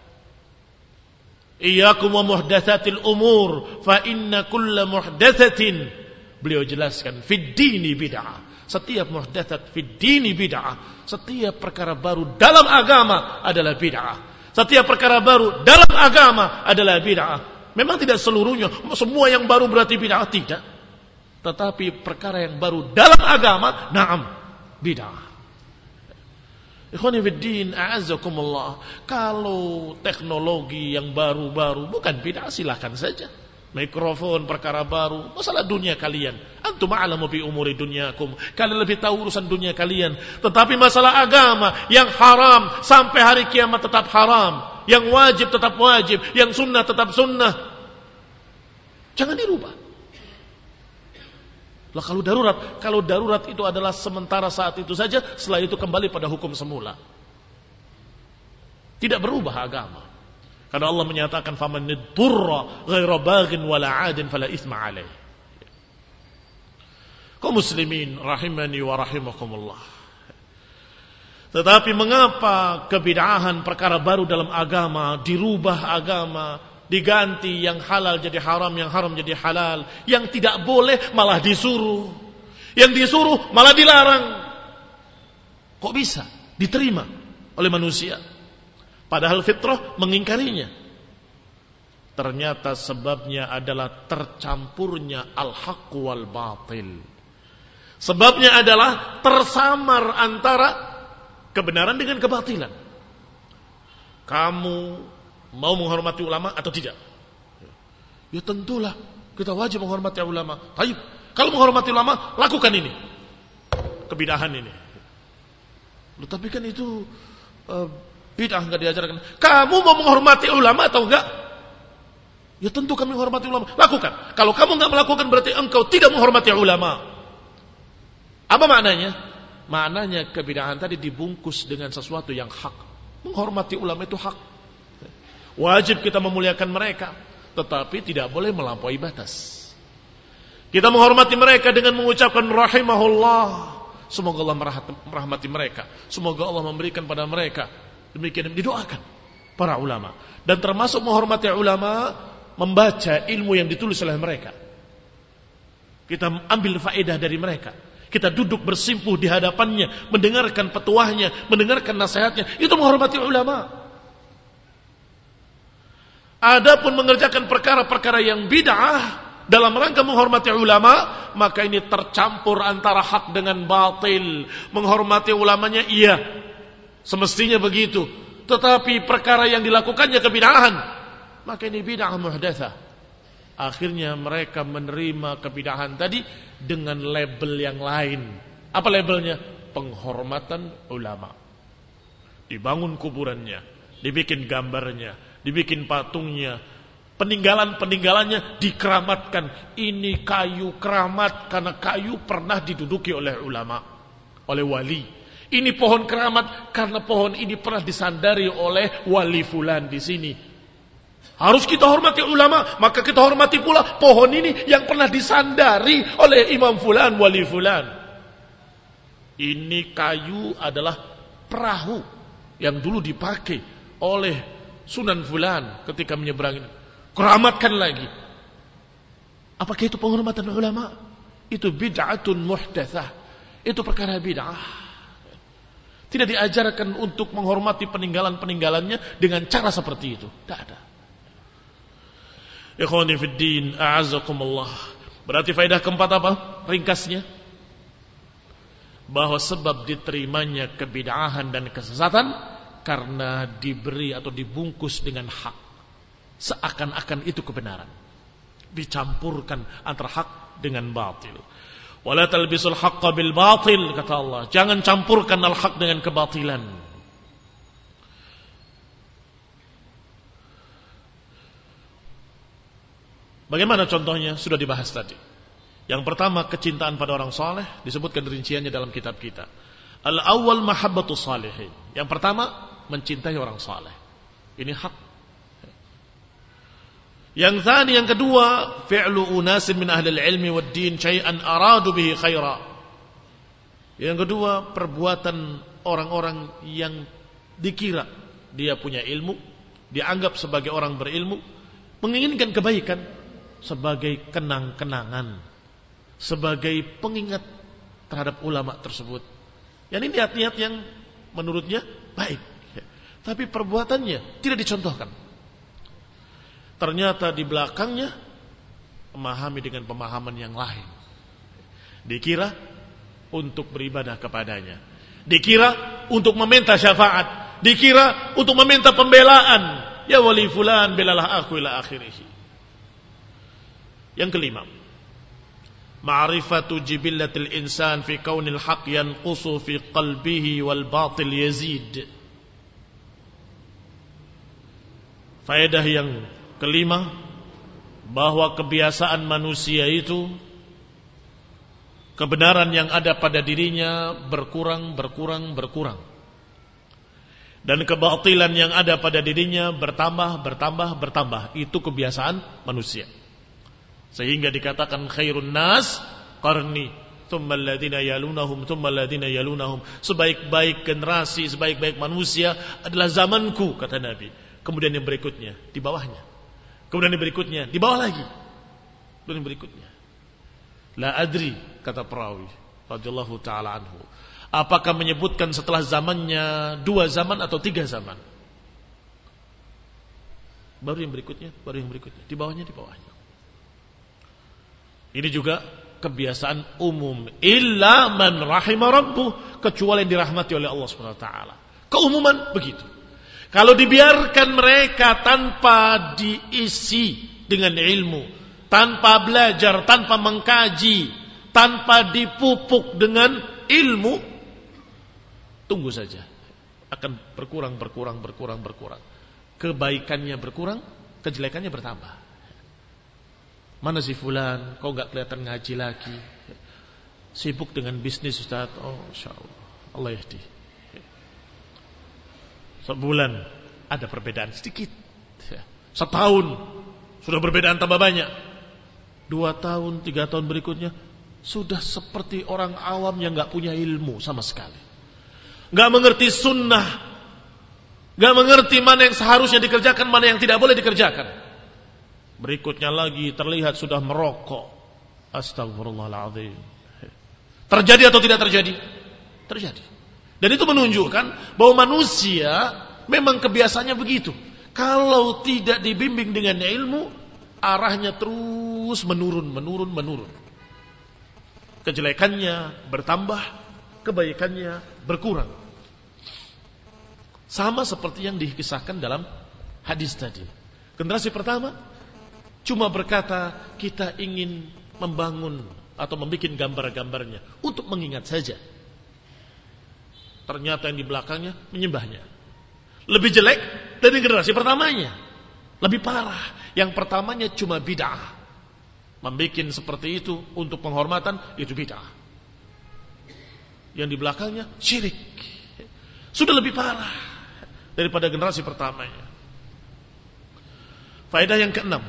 iyyakum wa muhdatsatil umur fa inna kulla muhdatsatin, beliau jelaskan fid dini bid'ah. Setiap muhdatsat fid dini bid'ah. Setiap perkara baru dalam agama adalah bid'ah. Setiap perkara baru dalam agama adalah bid'ah. Memang tidak seluruhnya semua yang baru berarti bid'ah, tidak. Tetapi perkara yang baru dalam agama, na'am, bid'ah. Ikhwani fiddin, a'azzakumullah. Kalau teknologi yang baru-baru bukan bid'ah, silakan saja. Mikrofon perkara baru, masalah dunia kalian. Antum a'lamu bi umuri dunyakum, kalian lebih tahu urusan dunia kalian. Tetapi masalah agama yang haram sampai hari kiamat tetap haram, yang wajib tetap wajib, yang sunnah tetap sunnah. Jangan dirubah. Lah kalau darurat, kalau darurat itu adalah sementara saat itu saja, setelah itu kembali pada hukum semula. Tidak berubah agama. Karena Allah menyatakan faman nidurra ghaira baghin wala 'adin fala itsma 'alaih. Kaum muslimin rahimani wa rahimakumullah. Tetapi mengapa kebid'ahan perkara baru dalam agama, dirubah agama, diganti yang halal jadi haram, yang haram jadi halal, yang tidak boleh malah disuruh, yang disuruh malah dilarang? Kok bisa diterima oleh manusia? Padahal fitrah mengingkarinya. Ternyata sebabnya adalah tercampurnya al-haq wal batil. Sebabnya adalah tersamar antara kebenaran dengan kebatilan. Kamu mau menghormati ulama atau tidak? Ya tentulah kita wajib menghormati ulama. Baik, kalau menghormati ulama, lakukan ini. Kebid'ahan ini. Loh, tapi kan itu uh, bid'ah, enggak diajarkan. Kamu mau menghormati ulama atau enggak? Ya tentu kami menghormati ulama. Lakukan. Kalau kamu enggak melakukan berarti engkau tidak menghormati ulama. Apa maknanya? Maknanya kebid'ahan tadi dibungkus dengan sesuatu yang hak. Menghormati ulama itu hak. Wajib kita memuliakan mereka, tetapi tidak boleh melampaui batas. Kita menghormati mereka dengan mengucapkan rahimahullah. Semoga Allah merahmati mereka. Semoga Allah memberikan pada mereka. Demikian didoakan para ulama. Dan termasuk menghormati ulama, membaca ilmu yang ditulis oleh mereka. Kita ambil faedah dari mereka. Kita duduk bersimpuh di hadapannya, mendengarkan petuahnya, mendengarkan nasihatnya. Itu menghormati ulama. Adapun mengerjakan perkara-perkara yang bid'ah dalam rangka menghormati ulama, maka ini tercampur antara hak dengan batil. Menghormati ulamanya iya, semestinya begitu. Tetapi perkara yang dilakukannya kebid'ahan, maka ini bid'ah muhdatsah. Akhirnya mereka menerima kebid'ahan tadi dengan label yang lain. Apa labelnya? Penghormatan ulama. Dibangun kuburannya, dibikin gambarnya, dibikin patungnya, peninggalan-peninggalannya dikeramatkan. Ini kayu keramat karena kayu pernah diduduki oleh ulama, oleh wali. Ini pohon keramat karena pohon ini pernah disandari oleh wali fulan di sini. Harus kita hormati ulama, maka kita hormati pula pohon ini yang pernah disandari oleh imam fulan, wali fulan. Ini kayu adalah perahu yang dulu dipakai oleh Sunan fulan ketika menyeberangi. Keramatkan lagi. Apakah itu penghormatan ulama? Itu bid'atun muhdatsah. Itu perkara bid'ah. Tidak diajarkan untuk menghormati peninggalan-peninggalannya dengan cara seperti itu. Tidak ada. Ikhwani fid din, a'azzakumullah. Berarti faedah keempat apa? Ringkasnya, bahwa sebab diterimanya kebid'ahan dan kesesatan karena diberi atau dibungkus dengan hak. seakan-akan itu kebenaran. Dicampurkan antara hak dengan batil. Wala talbisul haqqa bil batil, kata Allah. Jangan campurkan al-haq dengan kebatilan. Bagaimana contohnya? Sudah dibahas tadi. Yang pertama, kecintaan pada orang saleh, disebutkan rinciannya dalam kitab kita. Al-awwal mahabbatu salihin. Yang pertama, mencintai orang saleh. Ini hak. Yang tadi, yang kedua, fi'lu unasin min ahli al-ilmi wad din syai'an aradu bihi khaira. Yang kedua, perbuatan orang-orang yang dikira dia punya ilmu, dianggap sebagai orang berilmu, menginginkan kebaikan sebagai kenang-kenangan, sebagai pengingat terhadap ulama tersebut. Yang ini niat-niat yang menurutnya baik, tapi perbuatannya tidak dicontohkan. Ternyata di belakangnya memahami dengan pemahaman yang lain. Dikira untuk beribadah kepadanya, dikira untuk meminta syafaat, dikira untuk meminta pembelaan. Ya wali fulan belalah aku ila akhirih. Yang kelima, ma'rifatu jibillatil insan fi kaunil haq yanqusu fi qalbihi wal batil yazid. Faedah yang kelima, bahwa kebiasaan manusia itu, kebenaran yang ada pada dirinya berkurang, berkurang, berkurang. Dan kebatilan yang ada pada dirinya bertambah, bertambah, bertambah. Itu kebiasaan manusia. Sehingga dikatakan khairun nas qarni, thumma alladhina yalunahum, thumma alladhina yalunahum. Sebaik-baik generasi, sebaik-baik manusia adalah zamanku, kata Nabi. Kemudian yang berikutnya, di bawahnya. Kemudian yang berikutnya, di bawah lagi. Kemudian yang berikutnya. La adri, kata perawi radhiyallahu ta'ala anhu, apakah menyebutkan setelah zamannya dua zaman atau tiga zaman? Baru yang berikutnya, baru yang berikutnya. Di bawahnya, di bawahnya. Ini juga kebiasaan umum. Illa man rahima rabbuh, kecuali yang dirahmati oleh Allah subhanahu wa taala. Keumuman begitu. Kalau dibiarkan mereka tanpa diisi dengan ilmu, tanpa belajar, tanpa mengkaji, tanpa dipupuk dengan ilmu, tunggu saja. Akan berkurang, berkurang, berkurang, berkurang. Kebaikannya berkurang, kejelekannya bertambah. Mana si fulan, kok gak kelihatan ngaji lagi? Sibuk dengan bisnis, Ustaz. Oh, insyaallah. Allah yahdi. Sebulan ada perbedaan sedikit. Setahun sudah perbedaan tambah banyak. Dua tahun, tiga tahun berikutnya sudah seperti orang awam yang gak punya ilmu sama sekali. Gak mengerti sunnah, gak mengerti mana yang seharusnya dikerjakan, mana yang tidak boleh dikerjakan. Berikutnya lagi terlihat sudah merokok. Astagfirullahaladzim. Terjadi atau tidak terjadi? Terjadi. Dan itu menunjukkan bahwa manusia memang kebiasaannya begitu. Kalau tidak dibimbing dengan ilmu, arahnya terus menurun, menurun, menurun. Kejelekannya bertambah, kebaikannya berkurang. Sama seperti yang dikisahkan dalam hadis tadi. Generasi pertama cuma berkata, kita ingin membangun atau membuat gambar-gambarnya untuk mengingat saja. Ternyata yang di belakangnya menyembahnya. Lebih jelek dari generasi pertamanya. Lebih parah. Yang pertamanya cuma bid'ah. Membuat seperti itu untuk penghormatan, itu bid'ah. Yang di belakangnya syirik. Sudah lebih parah daripada generasi pertamanya. Faedah yang keenam,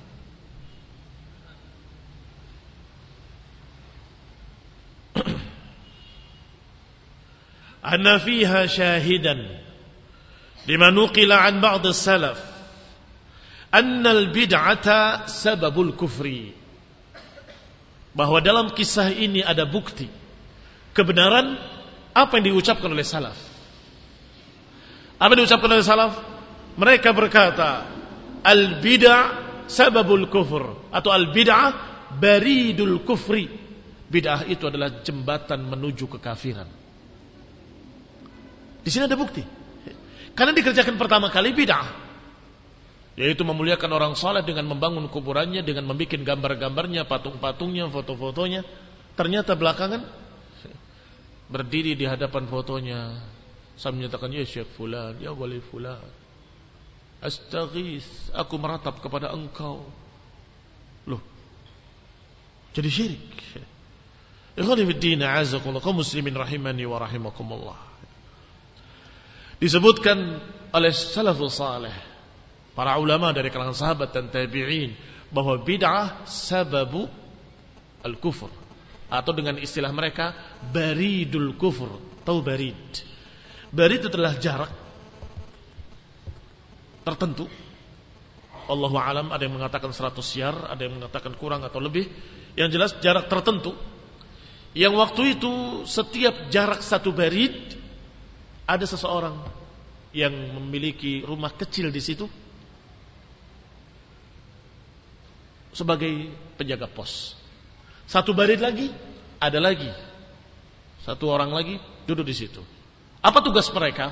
anna fiha syahidan lima nuqila an ba'd as-salaf anna al-bid'ata sababul kufri, bahwa dalam kisah ini ada bukti kebenaran apa yang diucapkan oleh salaf. Apa yang diucapkan oleh salaf? Mereka berkata, al-bid'ah sababul kufur, atau al-bid'ah baridul kufri. Bid'ah itu adalah jembatan menuju kekafiran. Di sini ada bukti. Karena dikerjakan pertama kali bid'ah. yaitu memuliakan orang saleh dengan membangun kuburannya, dengan membuat gambar-gambarnya, patung-patungnya, foto-fotonya. Ternyata belakangan berdiri di hadapan fotonya sambil menyatakan, ya Syekh fulan, ya wali fulan, astaghis, aku meratap kepada engkau. Loh, jadi syirik. Ikhwani fid din, a'azakumullah, kaum muslimin rahimani wa rahimakumullah. Disebutkan oleh salafus salih, para ulama dari kalangan sahabat dan tabi'in, bahwa bid'ah sababu al-kufur, atau dengan istilah mereka baridul kufur. Tahu barid? Barid itu adalah jarak tertentu. Allahu alam, ada yang mengatakan seratus syar, ada yang mengatakan kurang atau lebih. Yang jelas jarak tertentu, yang waktu itu setiap jarak satu barid ada seseorang yang memiliki rumah kecil di situ sebagai penjaga pos. Satu barid lagi ada lagi satu orang lagi duduk di situ. Apa tugas mereka?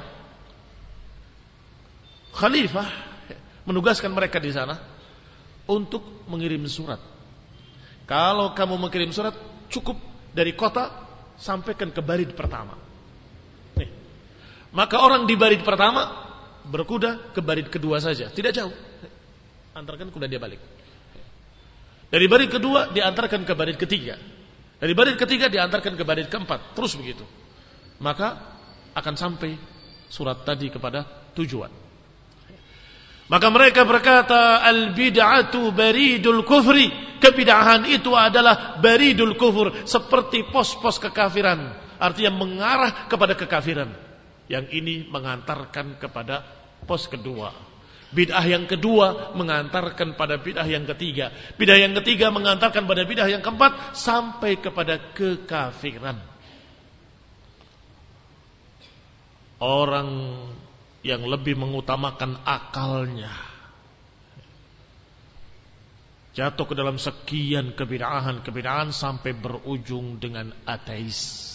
Khalifah menugaskan mereka di sana untuk mengirim surat. Kalau kamu mengirim surat, cukup dari kota sampaikan ke barid pertama. Nih. Maka orang di barid pertama berkuda ke barid kedua saja, tidak jauh. Antarkan kuda dia balik. Dari barid kedua diantarkan ke barid ketiga. Dari barid ketiga diantarkan ke barid keempat, terus begitu. Maka akan sampai surat tadi kepada tujuan. Maka mereka berkata, al-bid'atu baridul kufri. Kebid'ahan itu adalah baridul kufur, seperti pos-pos kekafiran, artinya mengarah kepada kekafiran. Yang ini mengantarkan kepada pos kedua. Bid'ah yang kedua mengantarkan pada bid'ah yang ketiga. Bid'ah yang ketiga mengantarkan pada bid'ah yang keempat, sampai kepada kekafiran. Orang yang lebih mengutamakan akalnya jatuh ke dalam sekian kebid'ahan-kebid'ahan sampai berujung dengan ateis.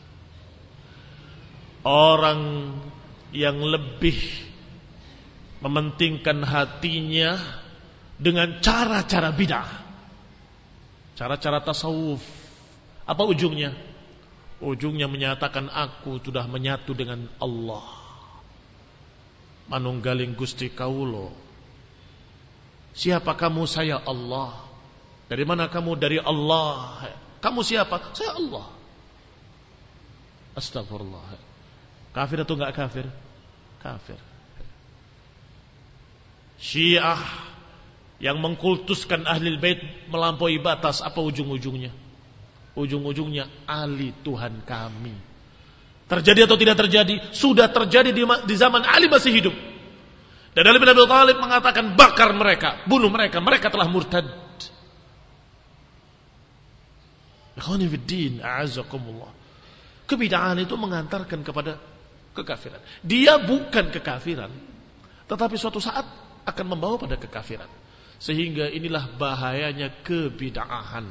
Orang yang lebih mementingkan hatinya dengan cara-cara bid'ah, cara-cara tasawuf. Apa ujungnya? Ujungnya menyatakan aku sudah menyatu dengan Allah. Manunggaling Gusti Kaulo. Siapa kamu? Saya Allah. Dari mana kamu? Dari Allah. Kamu siapa? Saya Allah. Astagfirullah. Kafir atau enggak kafir? Kafir. Syiah yang mengkultuskan Ahlul Bait melampaui batas, apa ujung-ujungnya? Ujung-ujungnya Ali Tuhan kami. Terjadi atau tidak terjadi? Sudah terjadi di, di zaman Ali masih hidup. Dan Ali bin Abi Thalib mengatakan, bakar mereka, bunuh mereka, mereka telah murtad. Ikhwani fiddin, a'azakumullah. Kebid'ahan itu mengantarkan kepada kekafiran. Dia bukan kekafiran, tetapi suatu saat akan membawa pada kekafiran. Sehingga inilah bahayanya kebid'ahan.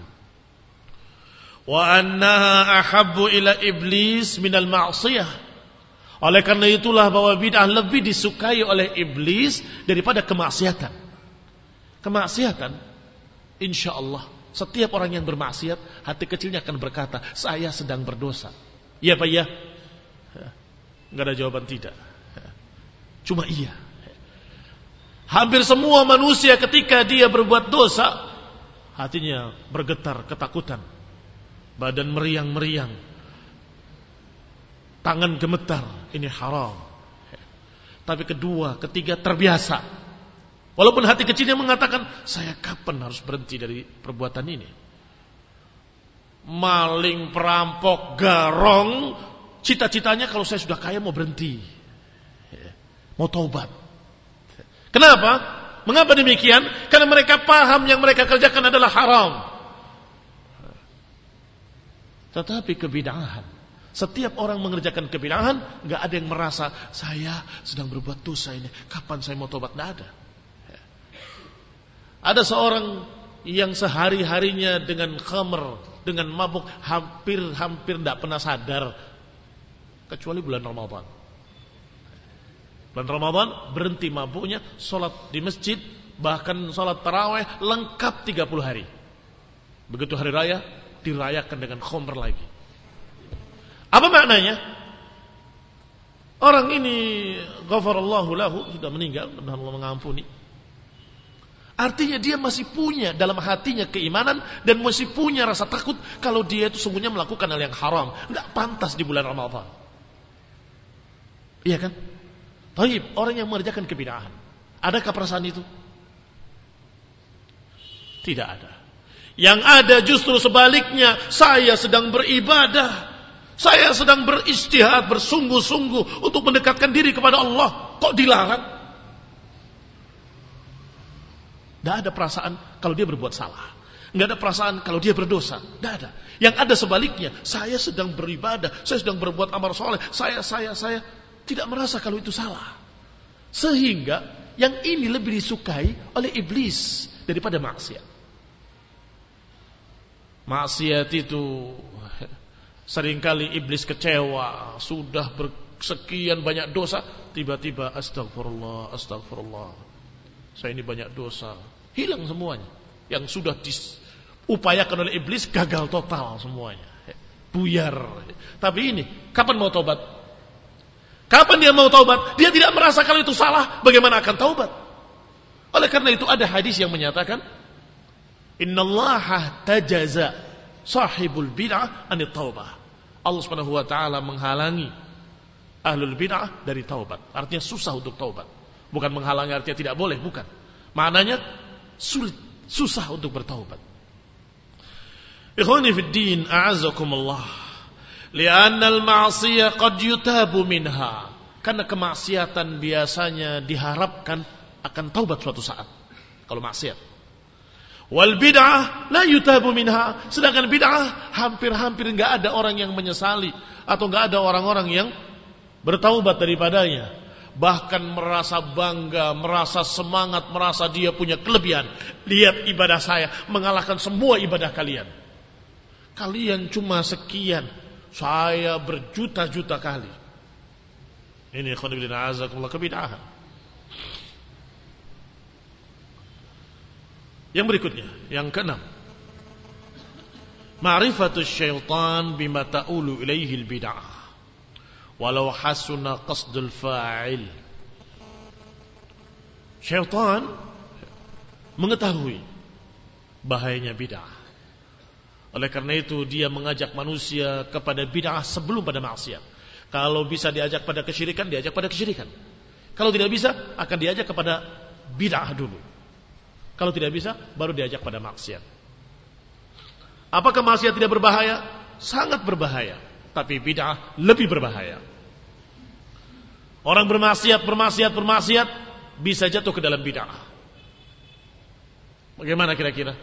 Wa annaha ahabbu ila iblis minal ma'siyah. Oleh karena itulah bahwa bid'ah lebih disukai oleh iblis daripada kemaksiatan. Kemaksiatan, insya Allah setiap orang yang bermaksiat, hati kecilnya akan berkata, saya sedang berdosa. Iya Pak, iya? Enggak ada jawaban tidak. Cuma iya. Hampir semua manusia ketika dia berbuat dosa, hatinya bergetar ketakutan, badan meriang-meriang, tangan gemetar, ini haram. Tapi kedua, ketiga terbiasa. Walaupun hati kecilnya mengatakan, saya kapan harus berhenti dari perbuatan ini? Maling, perampok, garong, cita-citanya kalau saya sudah kaya mau berhenti, mau taubat. Kenapa? Mengapa demikian? Karena mereka paham yang mereka kerjakan adalah haram. Tetapi kebid'ahan, setiap orang mengerjakan kebid'ahan, enggak ada yang merasa saya sedang berbuat dosa ini, kapan saya mau tobat? Enggak ada. Ada seorang yang sehari-harinya dengan khamr, dengan mabuk, hampir-hampir enggak pernah sadar kecuali bulan Ramadan. Bulan Ramadan berhenti mabuknya, sholat di masjid, bahkan sholat tarawih lengkap tiga puluh hari. Begitu hari raya dirayakan dengan khamr lagi. Apa maknanya? Orang ini ghafarallahu lahu, sudah meninggal, mudah-mudahan Allah mengampuni. Artinya dia masih punya dalam hatinya keimanan dan masih punya rasa takut kalau dia itu sungguhnya melakukan hal yang haram, enggak pantas di bulan Ramadan. Iya kan? Taib, orang yang mengerjakan kebid'ahan, adakah perasaan itu? Tidak ada. Yang ada justru sebaliknya, saya sedang beribadah, saya sedang beristihad, bersungguh-sungguh untuk mendekatkan diri kepada Allah. Kok dilarang? Tidak ada perasaan kalau dia berbuat salah. Tidak ada perasaan kalau dia berdosa. Tidak ada. Yang ada sebaliknya, saya sedang beribadah, saya sedang berbuat amal soleh, saya, saya, saya tidak merasa kalau itu salah. Sehingga yang ini lebih disukai oleh iblis daripada maksiat. Maksiat itu seringkali iblis kecewa, sudah bersekian banyak dosa, tiba-tiba astagfirullah, astagfirullah, saya ini banyak dosa, hilang semuanya. Yang sudah diupayakan oleh iblis gagal total semuanya, buyar. Tapi ini, kapan mau taubat? Kapan dia mau taubat? Dia tidak merasa kalau itu salah, bagaimana akan taubat? Oleh karena itu ada hadis yang menyatakan, innallaha tajaza sahibul bid'ah anit taubah. Allah Subhanahu wa taala menghalangi ahlul bid'ah dari taubat. Artinya susah untuk taubat. Bukan menghalangi artinya tidak boleh, bukan. Maknanya sulit, susah untuk bertaubat. Ikhwani fid din, a'azzakumullah. Li'anna al-ma'siyah qad yutabu minha. Karena kemaksiatan biasanya diharapkan akan taubat suatu saat. Kalau maksiat. Wal bid'ah la yutabu minha. Sedangkan bid'ah hampir-hampir enggak ada orang yang menyesali atau enggak ada orang-orang yang bertaubat daripadanya. Bahkan merasa bangga, merasa semangat, merasa dia punya kelebihan. Lihat ibadah saya mengalahkan semua ibadah kalian. Kalian cuma sekian, saya berjuta-juta kali. Ini khonibidin azakumullah kebid'ahan. Yang berikutnya, yang keenam, ma'rifatus syaitan bima ta'ulu ilaihi al-bid'ah walau hasuna qasdul fa'il. Syaitan mengetahui bahayanya bid'ah. Oleh karena itu dia mengajak manusia kepada bid'ah sebelum pada maksiat. Kalau bisa diajak pada kesyirikan, diajak pada kesyirikan. Kalau tidak bisa, akan diajak kepada bid'ah dulu. Kalau tidak bisa, baru diajak pada maksiat. Apakah maksiat tidak berbahaya? Sangat berbahaya. Tapi bid'ah lebih berbahaya. Orang bermaksiat, bermaksiat, bermaksiat, bisa jatuh ke dalam bid'ah. Bagaimana kira-kira?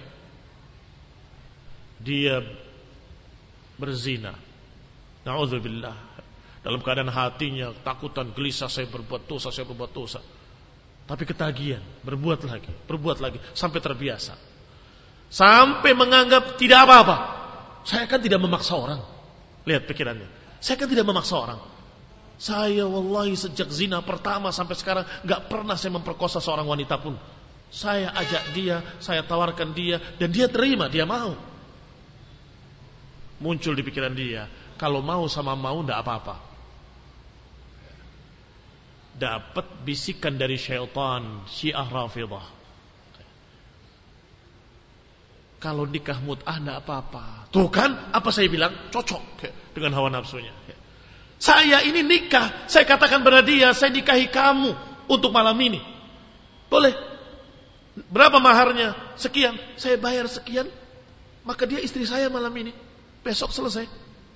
Dia berzina. Na'udzubillah. Dalam keadaan hatinya, takutan, gelisah, saya berbuat dosa, saya berbuat dosa. Tapi ketagihan, berbuat lagi, berbuat lagi, sampai terbiasa. Sampai menganggap tidak apa-apa. Saya kan tidak memaksa orang. Lihat pikirannya. Saya kan tidak memaksa orang. Saya wallahi sejak zina pertama sampai sekarang gak pernah saya memperkosa seorang wanita pun. Saya ajak dia, saya tawarkan dia, dan dia terima, dia mau. Muncul di pikiran dia, kalau mau sama mau gak apa-apa. Dapat bisikan dari syaitan Syiah Rafidah, kalau nikah mut'ah tidak apa-apa. Tuh kan, apa saya bilang? Cocok dengan hawa nafsunya. Saya ini nikah, saya katakan pada dia, saya nikahi kamu untuk malam ini. Boleh. Berapa maharnya? Sekian. Saya bayar sekian, maka dia istri saya malam ini. Besok selesai.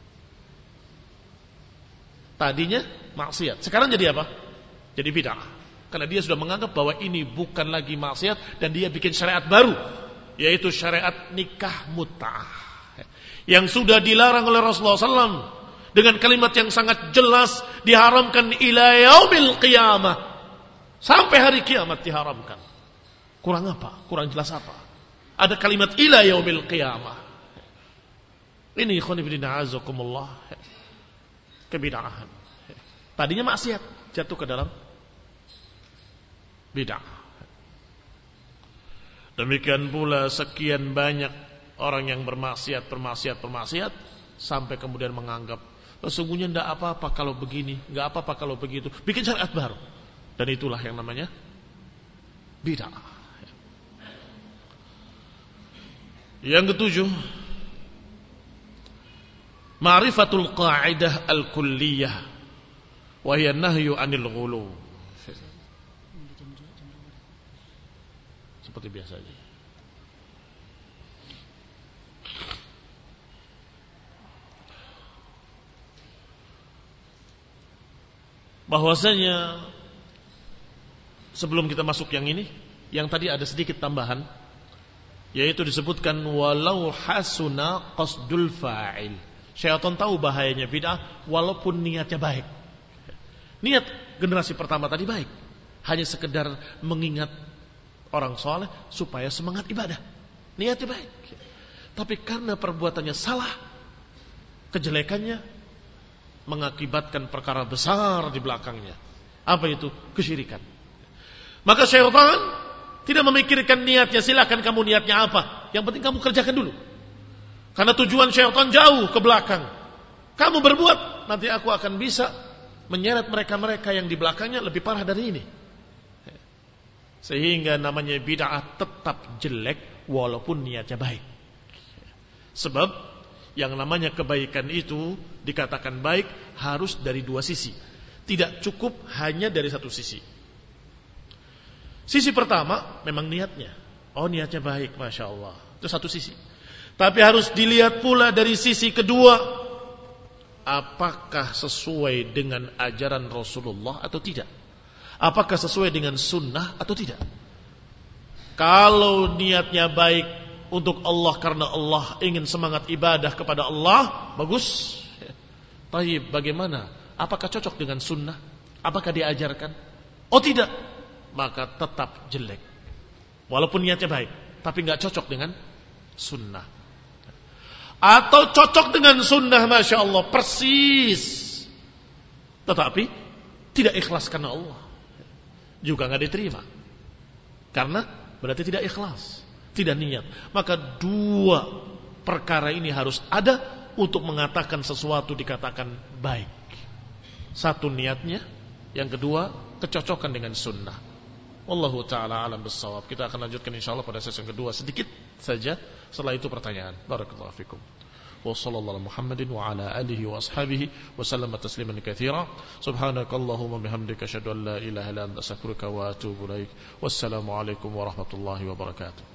Tadinya maksiat, sekarang jadi apa? Jadi bid'ah. Karena dia sudah menganggap bahwa ini bukan lagi maksiat, dan dia bikin syariat baru, yaitu syariat nikah mut'ah, yang sudah dilarang oleh Rasulullah shallallahu alaihi wasallam dengan kalimat yang sangat jelas, diharamkan ila yaumil qiyamah, sampai hari kiamat diharamkan. Kurang apa? Kurang jelas apa? Ada kalimat ila yaumil qiyamah. Ini khonibidina azakumullah, kebid'ahan. Tadinya maksiat, jatuh ke dalam bid'ah. Demikian pula sekian banyak orang yang bermaksiat, bermaksiat, bermaksiat sampai kemudian menganggap sesungguhnya tidak apa-apa kalau begini, tidak apa-apa kalau begitu, bikin syariat baru. Dan itulah yang namanya bid'ah. Yang ketujuh, ma'rifatul qa'idah al-kulliyah wa hiya nahyu 'anil ghulu. Seperti biasa aja. Bahwasanya sebelum kita masuk yang ini, yang tadi ada sedikit tambahan, yaitu disebutkan walau hasuna qasdul fa'il. Syaitan tahu bahayanya bid'ah walaupun niatnya baik. Niat generasi pertama tadi baik, hanya sekedar mengingat orang soleh supaya semangat ibadah. Niatnya baik. Tapi karena perbuatannya salah, kejelekannya mengakibatkan perkara besar di belakangnya. Apa itu? Kesyirikan. Maka syaitan tidak memikirkan niatnya, silakan kamu niatnya apa, yang penting kamu kerjakan dulu. Karena tujuan syaitan jauh ke belakang. Kamu berbuat, nanti aku akan bisa menyeret mereka-mereka yang di belakangnya lebih parah dari ini. Sehingga namanya bid'ah tetap jelek walaupun niatnya baik. Sebab yang namanya kebaikan itu dikatakan baik harus dari dua sisi. Tidak cukup hanya dari satu sisi. Sisi pertama memang niatnya. Oh, niatnya baik, Masya Allah. Itu satu sisi. Tapi harus dilihat pula dari sisi kedua, apakah sesuai dengan ajaran Rasulullah atau tidak. Apakah sesuai dengan sunnah atau tidak. Kalau niatnya baik untuk Allah karena Allah ingin semangat ibadah kepada Allah, bagus. Taib, bagaimana? Apakah cocok dengan sunnah? Apakah diajarkan? Oh tidak, maka tetap jelek. Walaupun niatnya baik, tapi nggak cocok dengan sunnah. Atau cocok dengan sunnah, Masya Allah, persis, tetapi tidak ikhlas karena Allah, juga nggak diterima. Karena berarti tidak ikhlas, tidak niat. Maka dua perkara ini harus ada untuk mengatakan sesuatu dikatakan baik. Satu niatnya, yang kedua kecocokan dengan sunnah. Wallahu ta'ala alam bissawab. Kita akan lanjutkan insyaallah pada sesi yang kedua sedikit saja. Setelah itu pertanyaan. Barakallahu fikum. Wa sallallahu ala Muhammadin wa ala alihi wa ashabihi wa sallama tasliman katsira. Subhanakallahumma bihamdika asyhadu an la ilaha illa anta astaghfiruka wa atubu ilaik. Wassalamu alaikum warahmatullahi wabarakatuh.